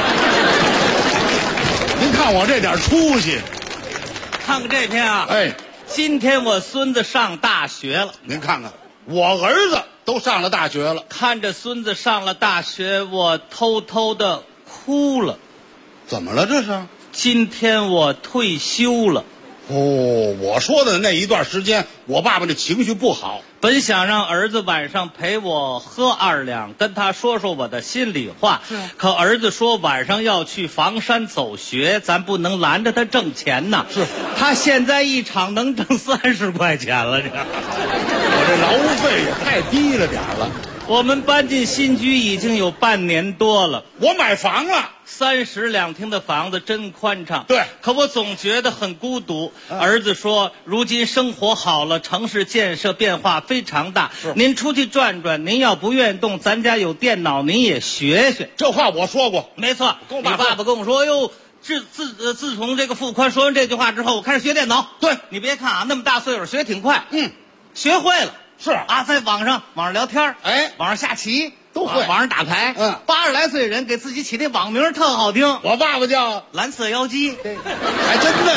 您看我这点出息。 看看这篇啊！ 哎， 今天我孙子上大学了。 您看看，我儿子都上了大学了。 看着孙子上了大学，我偷偷的哭了。 怎么了这是？ 今天我退休了。 哦，我说的那一段时间，我爸爸这情绪不好。 本想让儿子晚上陪我喝2两，跟他说说我的心里话。 是。 可儿子说晚上要去房山走学，咱不能拦着他挣钱呐。 是。 他现在一场能挣30块钱了，这。 我这劳务费也太低了点了。 我们搬进新居已经有半年多了， 我买房了 ，30两厅的房子真宽敞。 对， 可我总觉得很孤独。儿子说，如今生活好了，城市建设变化非常大。您出去转转，您要不愿动，咱家有电脑，您也学学。 这话我说过， 没错。你爸爸跟我说，哟。自从这个付宽说完这句话之后，我开始学电脑。 对， 你别看啊，那么大岁数学挺快，学会了。 是啊，在网上聊天， 哎， 网上下棋都会， 网上打牌，80来岁人给自己起那网名特好听。 我爸爸叫蓝色妖姬， 还真嫩。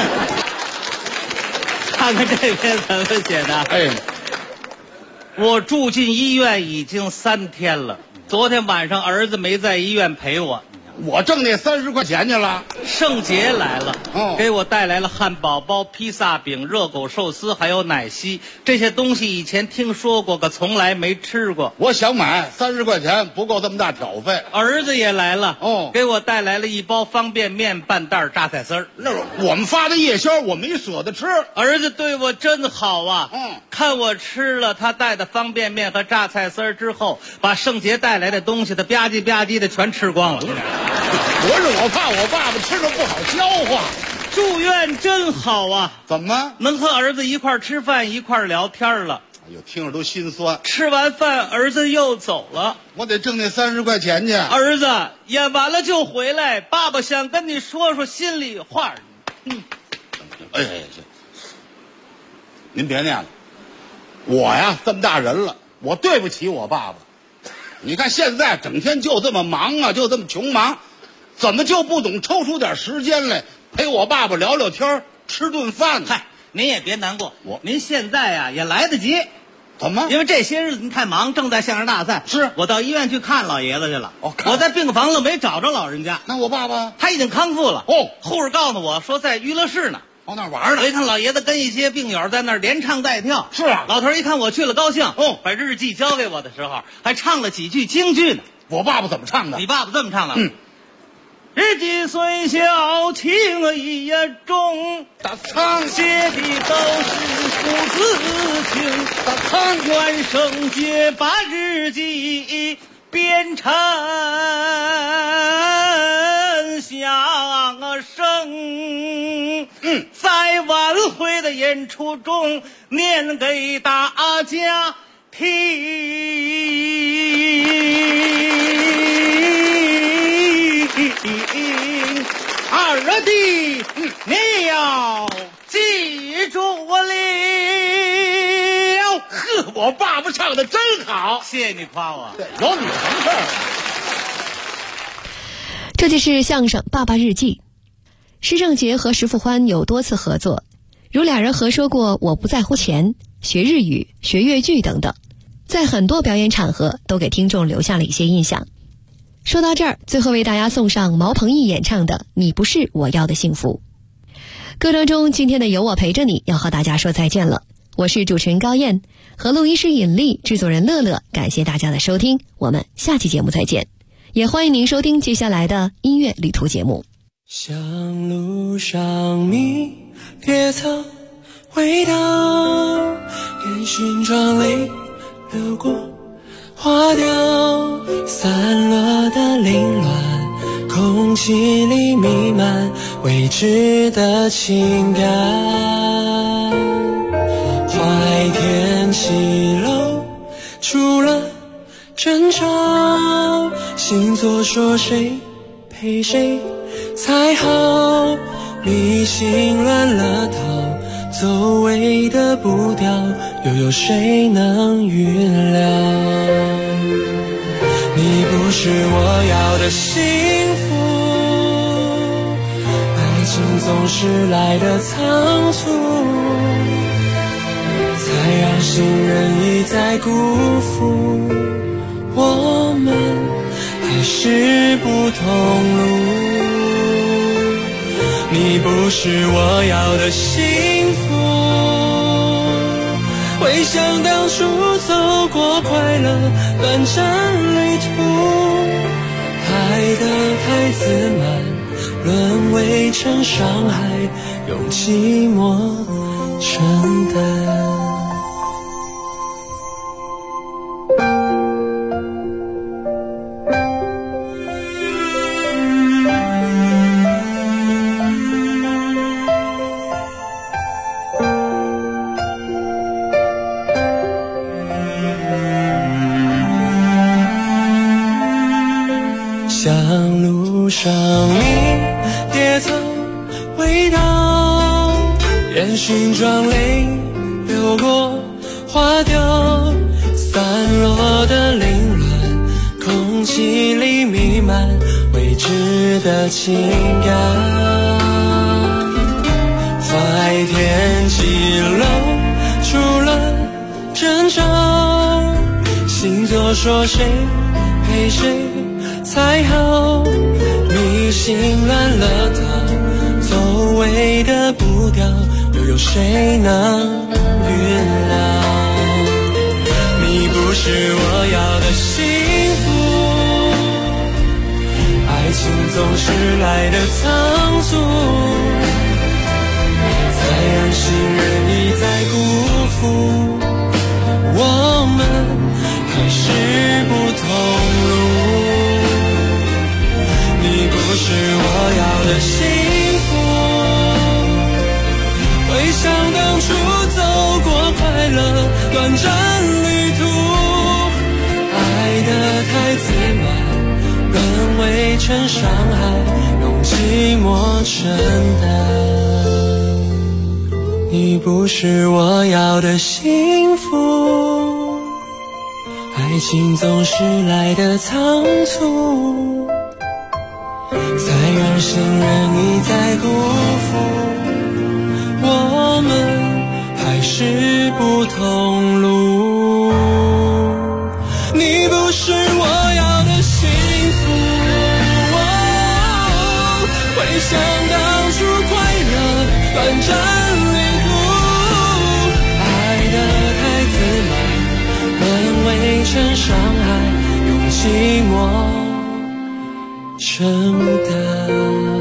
看看这篇怎么写的？ 哎， 我住进医院已经3天了，昨天晚上儿子没在医院陪我。 我挣那30块钱去了。 圣杰来了，给我带来了汉堡包、披萨饼、热狗寿司，还有奶昔。这些东西以前听说过，可从来没吃过。 我想买，30块钱不够这么大挑费。 儿子也来了，给我带来了一包方便面、半袋榨菜丝儿。 那我们发的夜宵，我没舍得吃。 儿子对我真好啊！看我吃了他带的方便面和榨菜丝儿之后，把圣杰带来的东西，他吧唧吧唧的全吃光了。 不是，我怕我爸爸吃的不好消化。 住院真好啊！ 怎么能和儿子一块吃饭，一块聊天了？ 哎呦，听着都心酸。 吃完饭，儿子又走了， 我得挣那30块钱去。 儿子演完了就回来，爸爸想跟你说说心里话。 哎，您别念了，我呀这么大人了，我对不起我爸爸。你看现在整天就这么忙啊，就这么穷忙，怎么就不懂抽出点时间来陪我爸爸聊聊天，吃顿饭呢？ 嗨，您也别难过，您现在呀也来得及。 怎么？ 因为这些日子您太忙，正在相声大赛。 是我到医院去看老爷子去了。我在病房里没找着老人家。 那我爸爸他已经康复了。护士告诉我说在娱乐室呢。 那儿玩呢。 我一看老爷子跟一些病友在那儿连唱带跳。 是啊， 老头一看我去了高兴。把日记交给我的时候，还唱了几句京剧呢。 我爸爸怎么唱的？ 你爸爸这么唱的。日记虽小，情意也重。 大唱写的都是父子情。 大唱愿圣杰把日记编成相声。在晚会的演出中念给大家听。二弟，你要记住我了。 呵，我爸爸唱的真好， 谢谢你夸我。 有你什么事儿？ 这就是相声《爸爸日记》。 施正杰和石富欢有多次合作，如俩人合说过我不在乎钱、学日语、学越剧等等，在很多表演场合都给听众留下了一些印象。说到这儿，最后为大家送上毛鹏毅演唱的《你不是我要的幸福》。歌声中，今天的有我陪着你要和大家说再见了。我是主持人高燕，和录音师尹丽、制作人乐乐，感谢大家的收听，我们下期节目再见。也欢迎您收听接下来的音乐旅途节目。 像路上迷迭草味道，烟熏妆泪流过花掉，散落的凌乱，空气里弥漫未知的情感。坏天气漏出了争吵，星座说谁陪谁才好，迷信乱了套，走位的步调，又有谁能预料？你不是我要的幸福，爱情总是来得仓促，才让心人一再辜负，我们还是不同路。你不是我要的幸福，回想当初走过快乐短暂旅途，爱得太自满，沦为成伤害，用寂寞承担。像路上迷迭草味道，烟熏妆泪流过花掉，散落的凌乱，空气里弥漫未知的情感。坏天气漏出了争吵，星座说谁陪谁才好，迷信乱了套，走位的步调，又有谁能预料？你不是我要的幸福，爱情总是来得仓促，才让心人一再辜负，我们还是不同路。你不是我要的幸福，回想当初走过快乐短暂旅途，爱得太自满，沦为成伤害，用寂寞承担。你不是我要的幸福，爱情总是来得仓促，才让心人一再辜负，我们还是不同路。你不是我要的幸福，回想当初快乐短暂旅途，爱得太自满，沦为成伤害，用寂寞承担。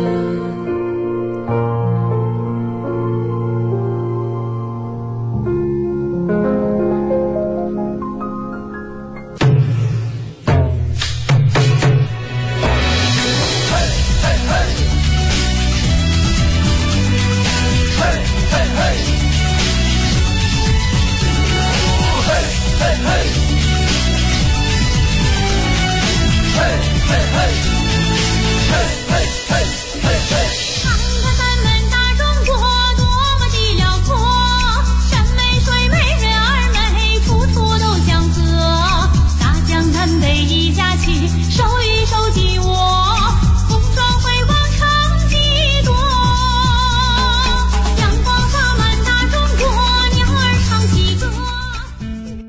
嘿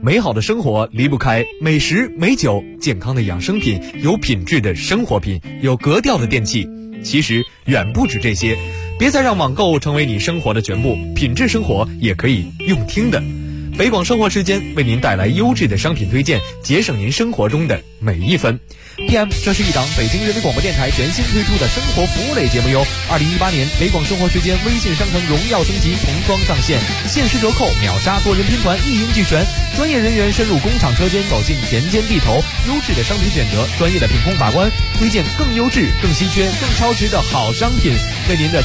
美好的生活离不开美食美酒，健康的养生品，有品质的生活品，有格调的电器。其实远不止这些，别再让网购成为你生活的全部，品质生活也可以用听的。北广生活时间为您带来优质的商品推荐，节省您生活中的每一分。PM， 这是一档北京人民广播电台全新推出的生活服务类节目哟。2018年北广生活时间微信商城荣耀升级，童装上线，限时折扣，秒杀多人拼团，一应俱全。专业人员深入工厂车间，走进田间地头，优质的商品选择，专业的品控把关，推荐更优质、更稀缺、更超值的好商品，为您的